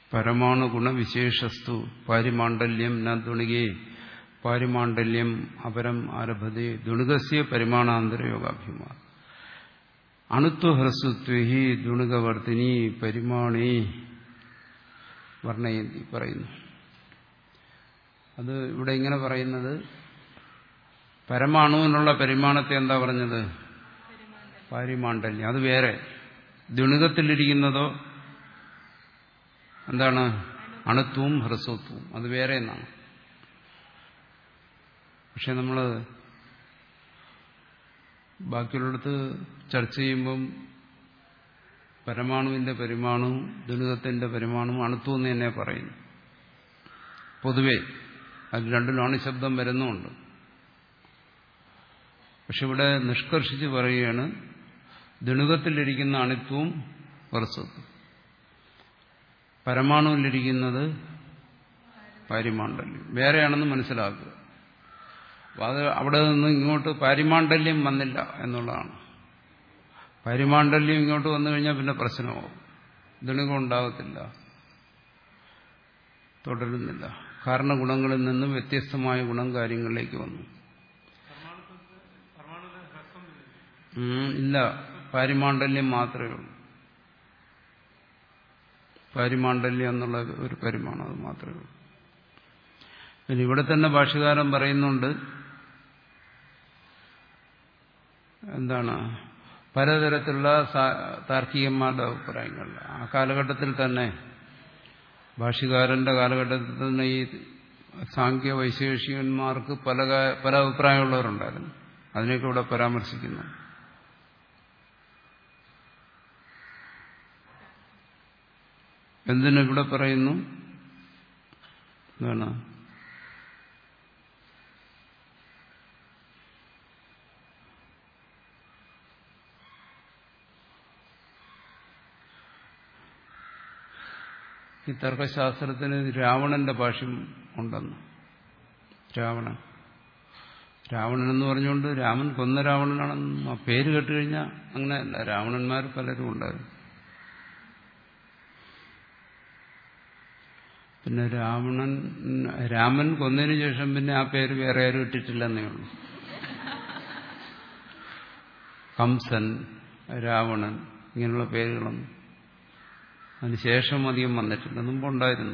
പരമാണു ഗുണവിശേഷസ്തു പാരിമാണ്ഡല്യം ന ദുണികേ പാരിമാണ്ഡല്യം അപരം ആരഭതേ ദുണികസ്യ പരിമാണാന്തര യോഗാഭ്യുമാ അണുത്വഹ്രസ്വത്വഹി ദുണികവർത്തിനി പരിമാണേ വർണ്ണയന്തി പറയുന്നു. അത് ഇവിടെ ഇങ്ങനെ പറയുന്നത് പരമാണുവിനുള്ള പരിമാണത്തെ എന്താ പറഞ്ഞത്? പാരിമാണ്ഡല്യം. അത് വേറെ. ദുണികത്തിലിരിക്കുന്നതോ എന്താണ്? അണുത്വവും ഹ്രസ്വത്വവും. അത് വേറെ എന്നാണ്. പക്ഷെ നമ്മൾ ബാക്കിയുള്ളിടത്ത് ചർച്ച ചെയ്യുമ്പം പരമാണുവിന്റെ പരിമാണവും ദുണികത്തിന്റെ പരിമാണവും അണുത്വം എന്ന് തന്നെ പറയുന്നു. പൊതുവെ അത് രണ്ടിലും അണുശബ്ദം വരുന്നുമുണ്ട്. പക്ഷെ ഇവിടെ നിഷ്കർഷിച്ച് പറയുകയാണ് ദുണികത്തിലിരിക്കുന്ന അണുത്വവും ഹ്രസ്വത്വവും, പരമാണുവിലിരിക്കുന്നത് പാരിമാണ്ഡല്യം വേറെയാണെന്ന് മനസ്സിലാക്കുക. അപ്പം അത് അവിടെ നിന്ന് ഇങ്ങോട്ട് പാരിമാണ്ഡല്യം വന്നില്ല എന്നുള്ളതാണ്. പാരിമാണ്ഡല്യം ഇങ്ങോട്ട് വന്നു കഴിഞ്ഞാൽ പിന്നെ പ്രശ്നമാവും. ദുണികം ഉണ്ടാകത്തില്ല, തുടരുന്നില്ല. കാരണഗുണങ്ങളിൽ നിന്നും വ്യത്യസ്തമായ ഗുണം കാര്യങ്ങളിലേക്ക് വന്നു. ഇല്ല, പാരിമാണ്ഡല്യം മാത്രമേ ഉള്ളൂ. പാരിമാണ്ഡല്യം എന്നുള്ള ഒരു പരിമാണം, അത് മാത്രമേ ഉള്ളൂ. പിന്നെ ഇവിടെ തന്നെ ഭാഷ്യകാരൻ പറയുന്നുണ്ട്, എന്താണ്, പലതരത്തിലുള്ള താർക്കികന്മാരുടെ അഭിപ്രായങ്ങൾ. ആ കാലഘട്ടത്തിൽ തന്നെ, ഭാഷ്യകാരന്റെ കാലഘട്ടത്തിൽ തന്നെ ഈ സാംഖ്യ വൈശേഷികന്മാർക്ക് പല പല അഭിപ്രായമുള്ളവരുണ്ടായിരുന്നു. അതിനെയൊക്കെ ഇവിടെ പരാമർശിക്കുന്നു. എന്തിനു ഇവിടെ പറയുന്നു? എന്താണ്, ഈ തർക്കശാസ്ത്രത്തിന് രാവണന്റെ ഭാഷ്യം ഉണ്ടെന്ന്. രാവണൻ രാവണൻ എന്ന് പറഞ്ഞുകൊണ്ട് രാമൻ കൊന്ന രാവണനാണെന്ന് ആ പേര് കേട്ടുകഴിഞ്ഞാൽ അങ്ങനെയല്ല. രാവണന്മാർ പലരും ഉണ്ടായിരുന്നു. പിന്നെ രാവണൻ രാമൻ കൊന്നതിന് ശേഷം പിന്നെ ആ പേര് വേറെ ആരും ഇട്ടിട്ടില്ലെന്നേ ഉള്ളൂ. കംസൻ, രാവണൻ ഇങ്ങനെയുള്ള പേരുകളൊന്നും അതിനുശേഷം അധികം വന്നിട്ടില്ല, മുമ്പുണ്ടായിരുന്നു.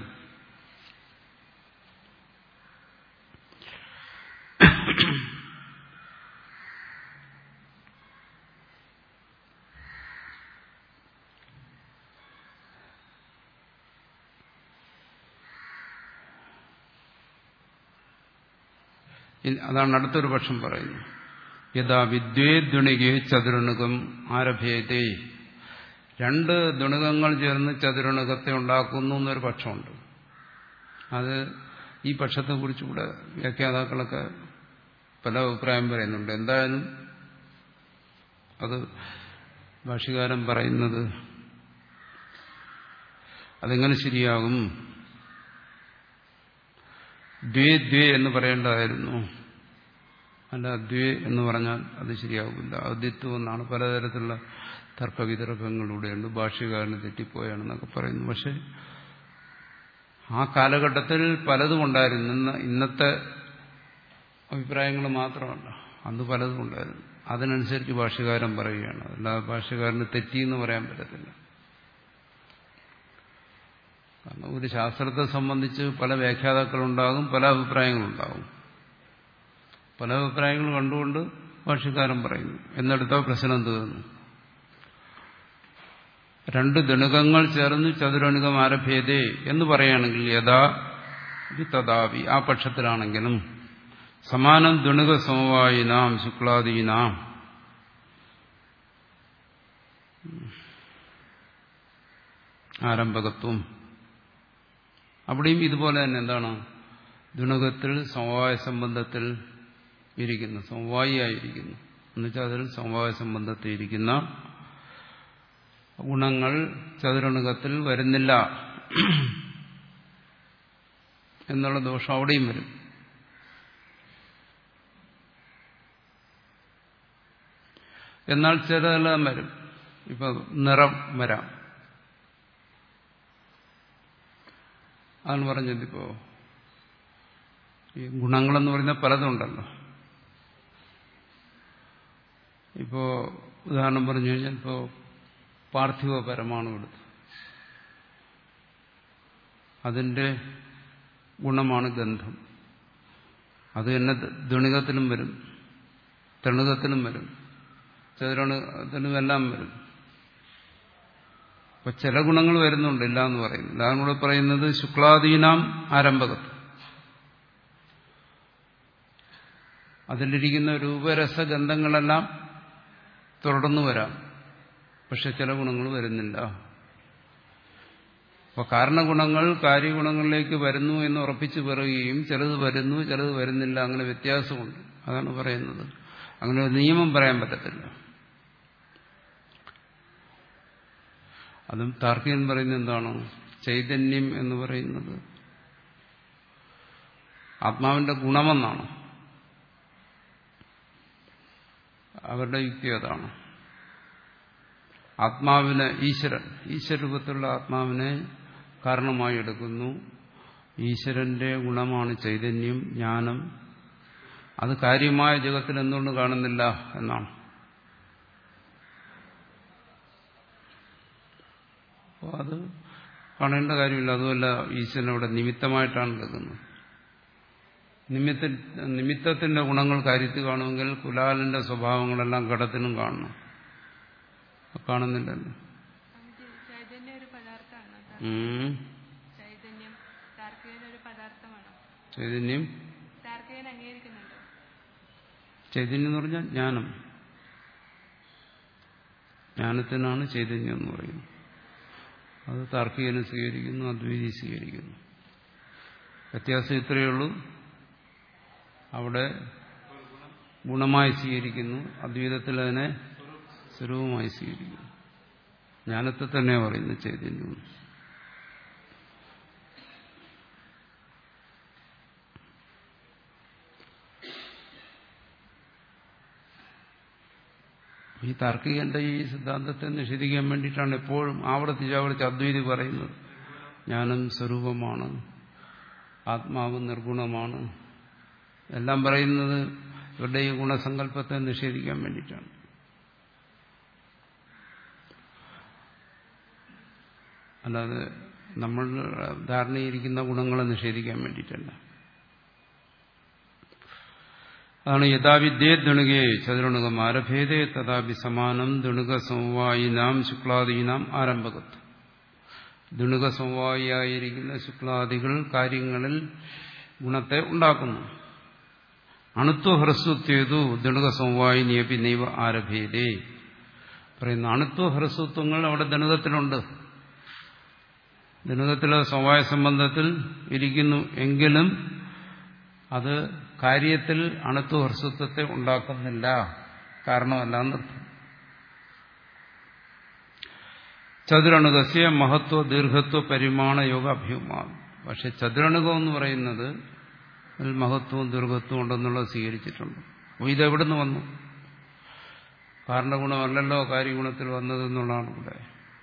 അതാണ് അടുത്തൊരു പക്ഷം പറയുന്നത്. യഥാ വിദ്വേ ദുണികേ ചതുരണുകം ആരഭ്യതേ. രണ്ട് ദുണികങ്ങൾ ചേർന്ന് ചതുരണുകത്തെ ഉണ്ടാക്കുന്നു എന്നൊരു പക്ഷമുണ്ട്. അത് ഈ പക്ഷത്തെക്കുറിച്ച് ഇവിടെ വ്യാഖ്യാതാക്കളൊക്കെ പല അഭിപ്രായം പറയുന്നുണ്ട്. എന്തായാലും അത് ഭാഷ്യകാരൻ പറയുന്നത് അതെങ്ങനെ ശരിയാകും? ദ്വേ ദ്വേ എന്ന് പറയേണ്ടതായിരുന്നു. അല്ല, ദ്വേ എന്ന് പറഞ്ഞാൽ അത് ശരിയാകില്ല. അദ്വിത്വം എന്നാണ്. പലതരത്തിലുള്ള തർക്കവിതർക്കങ്ങളിലൂടെയുണ്ട്. ഭാഷ്യകാരന് തെറ്റിപ്പോയാണെന്നൊക്കെ പറയുന്നു. പക്ഷെ ആ കാലഘട്ടത്തിൽ പലതും ഉണ്ടായിരുന്നു. ഇന്ന് ഇന്നത്തെ അഭിപ്രായങ്ങൾ മാത്രമല്ല, അന്ന് പലതും ഉണ്ടായിരുന്നു. അതിനനുസരിച്ച് ഭാഷ്യകാരൻ പറയുകയാണ്. അല്ലാതെ ഭാഷ്യകാരന് തെറ്റിയെന്ന് പറയാൻ പറ്റത്തില്ല. കാരണം ഒരു ശാസ്ത്രത്തെ സംബന്ധിച്ച് പല വ്യാഖ്യാതാക്കളുണ്ടാകും, പല അഭിപ്രായങ്ങളുണ്ടാകും. പല അഭിപ്രായങ്ങൾ കണ്ടുകൊണ്ട് ഭാഷ്യകാരൻ പറയുന്നു. എന്നെടുത്ത പ്രശ്നം തീർന്നു. രണ്ട് ദുണികങ്ങൾ ചേർന്ന് ചതുരണുകം ആരഭ്യതേ എന്ന് പറയുകയാണെങ്കിൽ യഥാ തഥാവി, ആ പക്ഷത്തിലാണെങ്കിലും സമാനം ദുണിക സമവായിനാം ശുക്ലാദീനാം ആരംഭകത്വം, അവിടെയും ഇതുപോലെ തന്നെ എന്താണ്, ദുണകത്തിൽ സമവായ സംബന്ധത്തിൽ ഇരിക്കുന്നു, സമവായിയായിരിക്കുന്നു. എന്നുവെച്ചാൽ അതിൽ സമവായ സംബന്ധത്തിൽ ഇരിക്കുന്ന ഗുണങ്ങൾ ചതുരണുകത്തിൽ വരുന്നില്ല എന്നുള്ള ദോഷം അവിടെയും വരും. എന്നാൽ ചിലതെല്ലാം വരും. ഇപ്പൊ നിറം വരാം. അതാണ് പറഞ്ഞത്. ഇപ്പോ ഈ ഗുണങ്ങളെന്ന് പറയുന്ന പലതുണ്ടല്ലോ. ഇപ്പോ ഉദാഹരണം പറഞ്ഞു കഴിഞ്ഞാൽ ഇപ്പോ പാർത്ഥിവ പരമാണു എടുത്തു, അതിന്റെ ഗുണമാണ് ഗന്ധം. അത് തന്നെ ദ്വിണികത്തിലും വരും, തൃണികത്തിലും വരും, ചതുരണികത്തിലും എല്ലാം വരും. അപ്പൊ ചില ഗുണങ്ങൾ വരുന്നുണ്ട്, ഇല്ല എന്ന് പറയുന്നു. അതാണ് ഇവിടെ പറയുന്നത് ശുക്ലാദീനാം ആരംഭകത്ത്. അതിലിരിക്കുന്ന രൂപരസഗന്ധങ്ങളെല്ലാം തുടർന്നു വരാം, പക്ഷെ ചില ഗുണങ്ങൾ വരുന്നില്ല. അപ്പൊ കാരണഗുണങ്ങൾ കാര്യഗുണങ്ങളിലേക്ക് വരുന്നു എന്ന് ഉറപ്പിച്ചു പറയുകയും ചിലത് വരുന്നു ചിലത് വരുന്നില്ല, അങ്ങനെ വ്യത്യാസമുണ്ട്. അതാണ് പറയുന്നത്. അങ്ങനെ ഒരു നിയമം പറയാൻ പറ്റത്തില്ല. അതും താർക്കികൻ പറയുന്നത് എന്താണ്? ചൈതന്യം എന്ന് പറയുന്നത് ആത്മാവിന്റെ ഗുണമെന്നാണ് അവരുടെ യുക്തി. അതാണ് ആത്മാവിനെ ഈശ്വരൻ ഈശ്വരൂപത്തിലുള്ള ആത്മാവിനെ കാരണമായി എടുക്കുന്നു. ഈശ്വരന്റെ ഗുണമാണ് ചൈതന്യം, ജ്ഞാനം. അത് കാര്യമായ ജഗത്തിൽ എന്തുകൊണ്ട് കാണുന്നില്ല എന്നാണ്. അപ്പോൾ അത് കാണേണ്ട കാര്യമില്ല. അതുമല്ല, ഈശ്വരൻ അവിടെ നിമിത്തമായിട്ടാണ് എടുക്കുന്നത്. നിമിത്ത നിമിത്തത്തിന്റെ ഗുണങ്ങൾ കാര്യത്തിൽ കാണുമെങ്കിൽ കുലാലന്റെ സ്വഭാവങ്ങളെല്ലാം ഘടത്തിനും കാണണം. കാണുന്നില്ലല്ലോ. ചൈതന്യം ചൈതന്യം എന്ന് പറഞ്ഞാൽ ജ്ഞാനം. ജ്ഞാനത്തിനാണ് ചൈതന്യം എന്ന് പറയുന്നത്. അത് താർക്കികനെ സ്വീകരിക്കുന്നു, അദ്വൈതി സ്വീകരിക്കുന്നു. വ്യത്യാസം ഇത്രയേ ഉള്ളൂ. അവിടെ ഗുണമായി സ്വീകരിക്കുന്നു, അദ്വൈതത്തിൽ അതിനെ സ്വരൂപമായി സ്വീകരിക്കുന്നു. ജ്ഞാനത്തെ തന്നെ പറയുന്നു ചൈതന്യം. ഈ താർക്കികന്റെ ഈ സിദ്ധാന്തത്തെ നിഷേധിക്കാൻ വേണ്ടിയിട്ടാണ് എപ്പോഴും ആവർത്തിച്ച് ആവർത്തിച്ച് അദ്വൈതി പറയുന്നത്. ജ്ഞാനം സ്വരൂപമാണ്, ആത്മാവ് നിർഗുണമാണ്, എല്ലാം പറയുന്നത് ഇവരുടെ ഈ ഗുണസങ്കല്പത്തെ നിഷേധിക്കാൻ വേണ്ടിയിട്ടാണ്. അല്ലാതെ നമ്മൾ ധാരണയിരിക്കുന്ന ഗുണങ്ങളെ നിഷേധിക്കാൻ വേണ്ടിയിട്ടല്ല. അതാണ് യഥാവിദ്യേ ദുണുകേ ചതുരണുകം ആരഭേദേ തഥാപി സമാനം ദുണുക സമവായിനാം ശുക്ലാദീനാം ആരംഭകത്വം. ദുണുക സമവായിയായിരിക്കുന്ന ശുക്ലാദികൾ കാര്യങ്ങളിൽ ഗുണത്തെ ഉണ്ടാക്കുന്നു. അണുത്വ ഹ്രസ്വത്വേതു ദുണുക സമവായിനിയപി നൈവ ആരഭേദേ. പറയുന്ന അണുത്വ ഹ്രസ്വത്വങ്ങൾ അവിടെ ദുണുകത്തിലുണ്ട്. ദുണുകത്തിലെ സമവായ സംബന്ധത്തിൽ ഇരിക്കുന്നു എങ്കിലും അത് കാര്യത്തിൽ അണുത്വ ഹ്രസ്വത്വത്തെ ഉണ്ടാക്കുന്നില്ല, കാരണമല്ല എന്നർത്ഥം. ചതുരണുകസ്യ മഹത്വ ദീർഘത്വ പരിമാണ യോഗ അഭ്യൂമാനം. പക്ഷെ ചതുരണുകം എന്ന് പറയുന്നത് അതിൽ മഹത്വവും ദീർഘത്വവും ഉണ്ടെന്നുള്ളത് സ്വീകരിച്ചിട്ടുണ്ട്. അപ്പോൾ ഇതെവിടുന്ന് വന്നു? കാരണഗുണമല്ലല്ലോ കാര്യഗുണത്തിൽ വന്നതെന്നുള്ളതാണ് ഇവിടെ.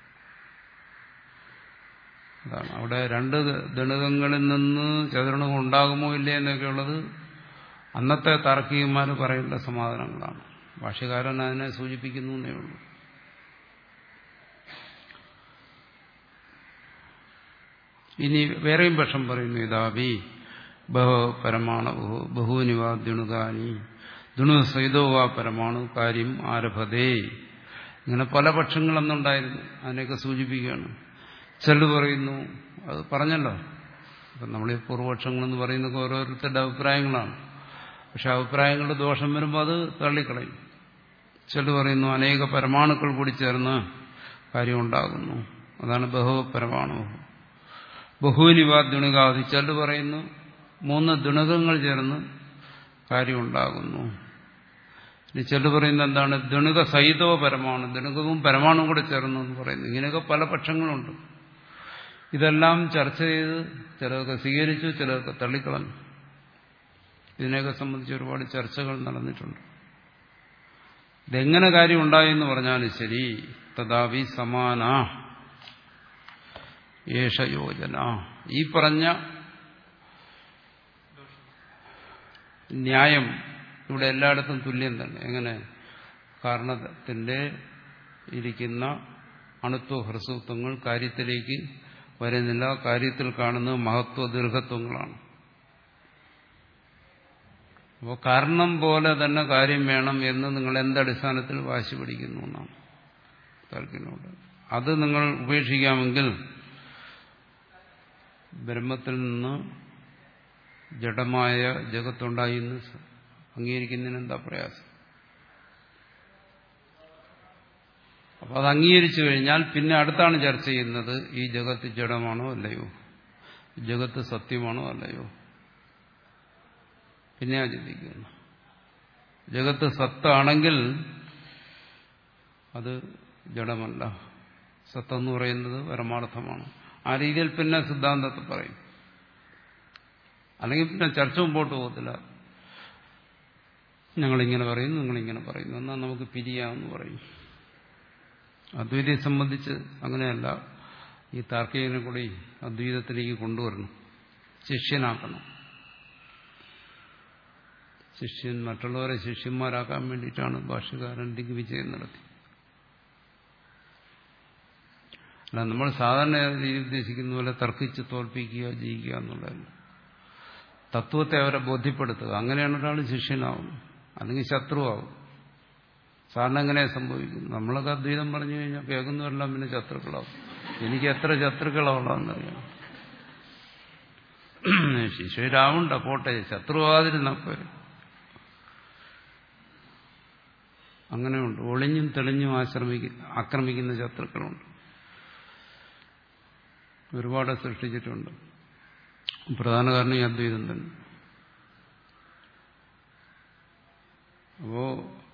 അതാണ് അവിടെ രണ്ട് ദണുകങ്ങളിൽ നിന്ന് ചതുരണുകം ഉണ്ടാകുമോ ഇല്ലേ എന്നൊക്കെയുള്ളത് അന്നത്തെ താർക്കികന്മാർ പറയേണ്ട സമാധാനങ്ങളാണ്. ഭാഷ്യകാരൻ അതിനെ സൂചിപ്പിക്കുന്നു എന്നേ ഉള്ളൂ. ഇനി വേറെയും പക്ഷം പറയുന്നു. ഇതാവി ബഹോ പരമാണു ബഹൂനിവാ ദുണുകാനി ദുണു സൈതോവാ പരമാണു കാര്യം ആരഭതേ. ഇങ്ങനെ പല പക്ഷങ്ങളെന്നുണ്ടായിരുന്നു, അതിനെയൊക്കെ സൂചിപ്പിക്കുകയാണ്. ചിലർ പറയുന്നു, അത് പറഞ്ഞല്ലോ, അപ്പം നമ്മൾ ഈ പൂർവപക്ഷങ്ങളെന്ന് പറയുന്നത് ഓരോരുത്തരുടെ അഭിപ്രായങ്ങളാണ്. പക്ഷെ അഭിപ്രായങ്ങളുടെ ദോഷം വരുമ്പോൾ അത് തള്ളിക്കളയും. ചിലർ പറയുന്നു അനേക പരമാണുക്കൾ കൂടി ചേർന്ന് കാര്യം ഉണ്ടാകുന്നു, അതാണ് ബഹു പരമാണു. ബഹുവിനിവാ ദുണുകാതി. ചിലർ പറയുന്നു മൂന്ന് ദുണുകങ്ങൾ ചേർന്ന് കാര്യം ഉണ്ടാകുന്നു. ഇനി ചിലർ പറയുന്നത് എന്താണ്? ദുണുക സഹിതോ പരമാണു, ദുണുകവും പരമാണുവും കൂടെ ചേർന്നു എന്ന് പറയുന്നു. ഇങ്ങനെയൊക്കെ പല പക്ഷങ്ങളുണ്ട്. ഇതെല്ലാം ചർച്ച ചെയ്ത് ചിലർക്ക് സ്വീകരിച്ചു, ചിലർക്ക് തള്ളിക്കളഞ്ഞു. ഇതിനെയൊക്കെ സംബന്ധിച്ച് ഒരുപാട് ചർച്ചകൾ നടന്നിട്ടുണ്ട്. ഇതെങ്ങനെ കാര്യം ഉണ്ടായെന്ന് പറഞ്ഞാലും ശരി, തഥാപി സമാന ഏഷ യോജന, ഈ പറഞ്ഞ ന്യായം ഇവിടെ എല്ലായിടത്തും തുല്യം തന്നെ. എങ്ങനെ? കാരണത്തിന്റെ ഇരിക്കുന്ന അണുത്വ ഹ്രസ്വത്വങ്ങൾ കാര്യത്തിലേക്ക് വരുന്നില്ല. കാര്യത്തിൽ കാണുന്ന മഹത്വ ദീർഘത്വങ്ങളാണ്. അപ്പോൾ കാരണം പോലെ തന്നെ കാര്യം വേണം എന്ന് നിങ്ങൾ എന്തടിസ്ഥാനത്തിൽ വാശി പിടിക്കുന്നു എന്നാണ് താല്പര്യമുണ്ട്. അത് നിങ്ങൾ ഉപേക്ഷിക്കാമെങ്കിൽ ബ്രഹ്മത്തിൽ നിന്ന് ജഡമായ ജഗത്തുണ്ടായി എന്ന് അംഗീകരിക്കുന്നതിന് എന്താ പ്രയാസം? അപ്പോൾ അത് അംഗീകരിച്ചു കഴിഞ്ഞാൽ പിന്നെ അടുത്താണ് ചർച്ച ചെയ്യുന്നത്, ഈ ജഗത്ത് ജഡമാണോ അല്ലയോ, ജഗത്ത് സത്യമാണോ അല്ലയോ. പിന്നെയാ ചിന്തിക്കുന്നു. ജഗത്ത് സത്താണെങ്കിൽ അത് ജഡമല്ല, സത്തെന്ന് പറയുന്നത് പരമാർത്ഥമാണ്. ആ രീതിയിൽ പിന്നെ സിദ്ധാന്തത്തെ പറയും. അല്ലെങ്കിൽ പിന്നെ ചർച്ച മുമ്പോട്ട് പോകത്തില്ല. ഞങ്ങളിങ്ങനെ പറയുന്നു, നിങ്ങളിങ്ങനെ പറയുന്നു, എന്നാൽ നമുക്ക് പിരിയാമെന്ന് പറയും. അദ്വൈതയെ സംബന്ധിച്ച് അങ്ങനെയല്ല. ഈ താർക്കികനെ കൂടി അദ്വൈതത്തിലേക്ക് കൊണ്ടുവരണം, ശിഷ്യനാക്കണം. ശിഷ്യൻ മറ്റുള്ളവരെ ശിഷ്യന്മാരാക്കാൻ വേണ്ടിയിട്ടാണ് ഭാഷ്യകാരൻ ദിഗ്വിജയം നടത്തി. അല്ല, നമ്മൾ സാധാരണ രീതി ഉദ്ദേശിക്കുന്ന പോലെ തർക്കിച്ച് തോൽപ്പിക്കുക, ജയിക്കുക എന്നുള്ളതല്ല. തത്വത്തെ അവരെ ബോധ്യപ്പെടുത്തുക. അങ്ങനെയാണ് ഒരാൾ ശിഷ്യനാവും, അല്ലെങ്കിൽ ശത്രുവാകും. സാറിന് എങ്ങനെയാണ് സംഭവിക്കുന്നത്? നമ്മളൊക്കെ അദ്വൈതം പറഞ്ഞു കഴിഞ്ഞാൽ കേൾക്കുന്നവരെല്ലാം പിന്നെ ശത്രുക്കളാവും. എനിക്ക് എത്ര ശത്രുക്കളാവുള്ളതെന്നറിയാം. ശിഷ്യരാവുണ്ട പോട്ടെ, ശത്രുവാതിരുന്നപ്പോൾ അങ്ങനെയുണ്ട്. ഒളിഞ്ഞും തെളിഞ്ഞും ആശ്രമിക്ക ആക്രമിക്കുന്ന ശത്രുക്കളുണ്ട്, ഒരുപാട് സൃഷ്ടിച്ചിട്ടുണ്ട്. പ്രധാന കാരണം ഈ അദ്വൈതം തന്നെ. അപ്പോ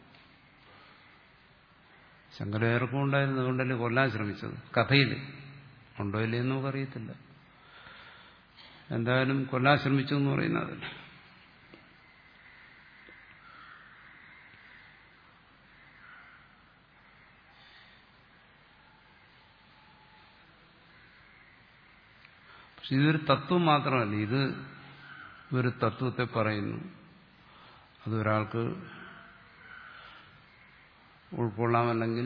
ശങ്കരാചാര്യർക്കും ഉണ്ടായിരുന്നു, അതുകൊണ്ടല്ലേ കൊല്ലാൻ ശ്രമിച്ചത്. കഥയിൽ ഉണ്ടോ ഇല്ലേ എന്ന് നമുക്കറിയത്തില്ല. എന്തായാലും കൊല്ലാൻ ശ്രമിച്ചു എന്ന് പറയുന്നതല്ല. പക്ഷെ ഇതൊരു തത്വം മാത്രമല്ല, ഇത് ഒരു തത്വത്തെ പറയുന്നു. അതൊരാൾക്ക് ഉൾക്കൊള്ളാമല്ലെങ്കിൽ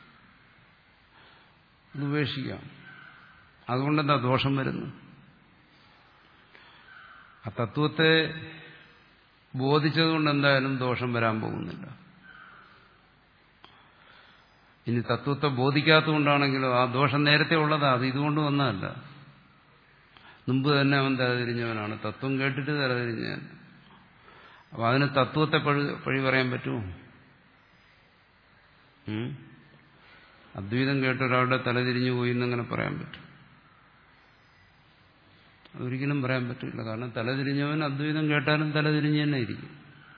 അത് ഉപേക്ഷിക്കാം. അതുകൊണ്ടെന്താ ദോഷം വരുന്നു? ആ തത്വത്തെ ബോധിച്ചതുകൊണ്ട് എന്തായാലും ദോഷം വരാൻ പോകുന്നില്ല. ഇനി തത്വത്തെ ബോധിക്കാത്തതുകൊണ്ടാണെങ്കിലോ ആ ദോഷം നേരത്തെ ഉള്ളതാ, അത് ഇതുകൊണ്ട് വന്നതല്ല. മുമ്പ് തന്നെ അവൻ തലതിരിഞ്ഞവനാണ്, തത്വം കേട്ടിട്ട് തലതിരിഞ്ഞവൻ. അപ്പൊ അതിന് തത്വത്തെ പഴി പഴി പറയാൻ പറ്റുമോ? അദ്വൈതം കേട്ട ഒരാളുടെ തലതിരിഞ്ഞു പോയി എന്നങ്ങനെ പറയാൻ പറ്റും? അതൊരിക്കലും പറയാൻ പറ്റില്ല. കാരണം തലതിരിഞ്ഞവൻ അദ്വൈതം കേട്ടാലും തലതിരിഞ്ഞ് തന്നെ ഇരിക്കും.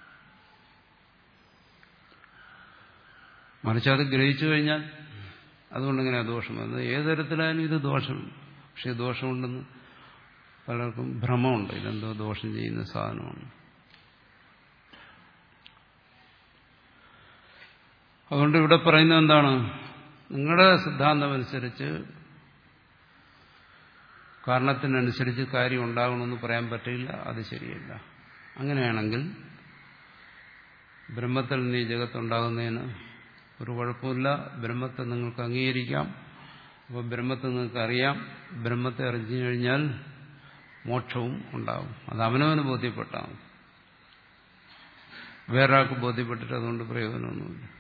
മറിച്ച് അത് ഗ്രഹിച്ചു കഴിഞ്ഞാൽ അതുകൊണ്ടിങ്ങനെ ദോഷം വരുന്നത്. ഏത് തരത്തിലായാലും ഇത് ദോഷം. പക്ഷെ ദോഷമുണ്ടെന്ന് പലർക്കും ഭ്രമമുണ്ട്, ഇതെന്തോ ദോഷം ചെയ്യുന്ന സാധനമാണ്. അതുകൊണ്ട് ഇവിടെ പറയുന്നത് എന്താണ്? നിങ്ങളുടെ സിദ്ധാന്തമനുസരിച്ച് കാരണത്തിനനുസരിച്ച് കാര്യം ഉണ്ടാകണമെന്ന് പറയാൻ പറ്റില്ല, അത് ശരിയല്ല. അങ്ങനെയാണെങ്കിൽ ബ്രഹ്മത്തിൽ നിന്ന് ഈ ജഗത്തുണ്ടാകുന്നതിന് ഒരു കുഴപ്പമില്ല. ബ്രഹ്മത്തെ നിങ്ങൾക്ക് അംഗീകരിക്കാം. അപ്പോൾ ബ്രഹ്മത്തെ നിങ്ങൾക്ക് അറിയാം. ബ്രഹ്മത്തെ അറിഞ്ഞു കഴിഞ്ഞാൽ മോക്ഷവും ഉണ്ടാവും. അത് അവനവന് ബോധ്യപ്പെട്ടാൽ വേറൊരാൾക്ക് ബോധ്യപ്പെട്ടിട്ട് അതുകൊണ്ട് പ്രയോജനമൊന്നുമില്ല.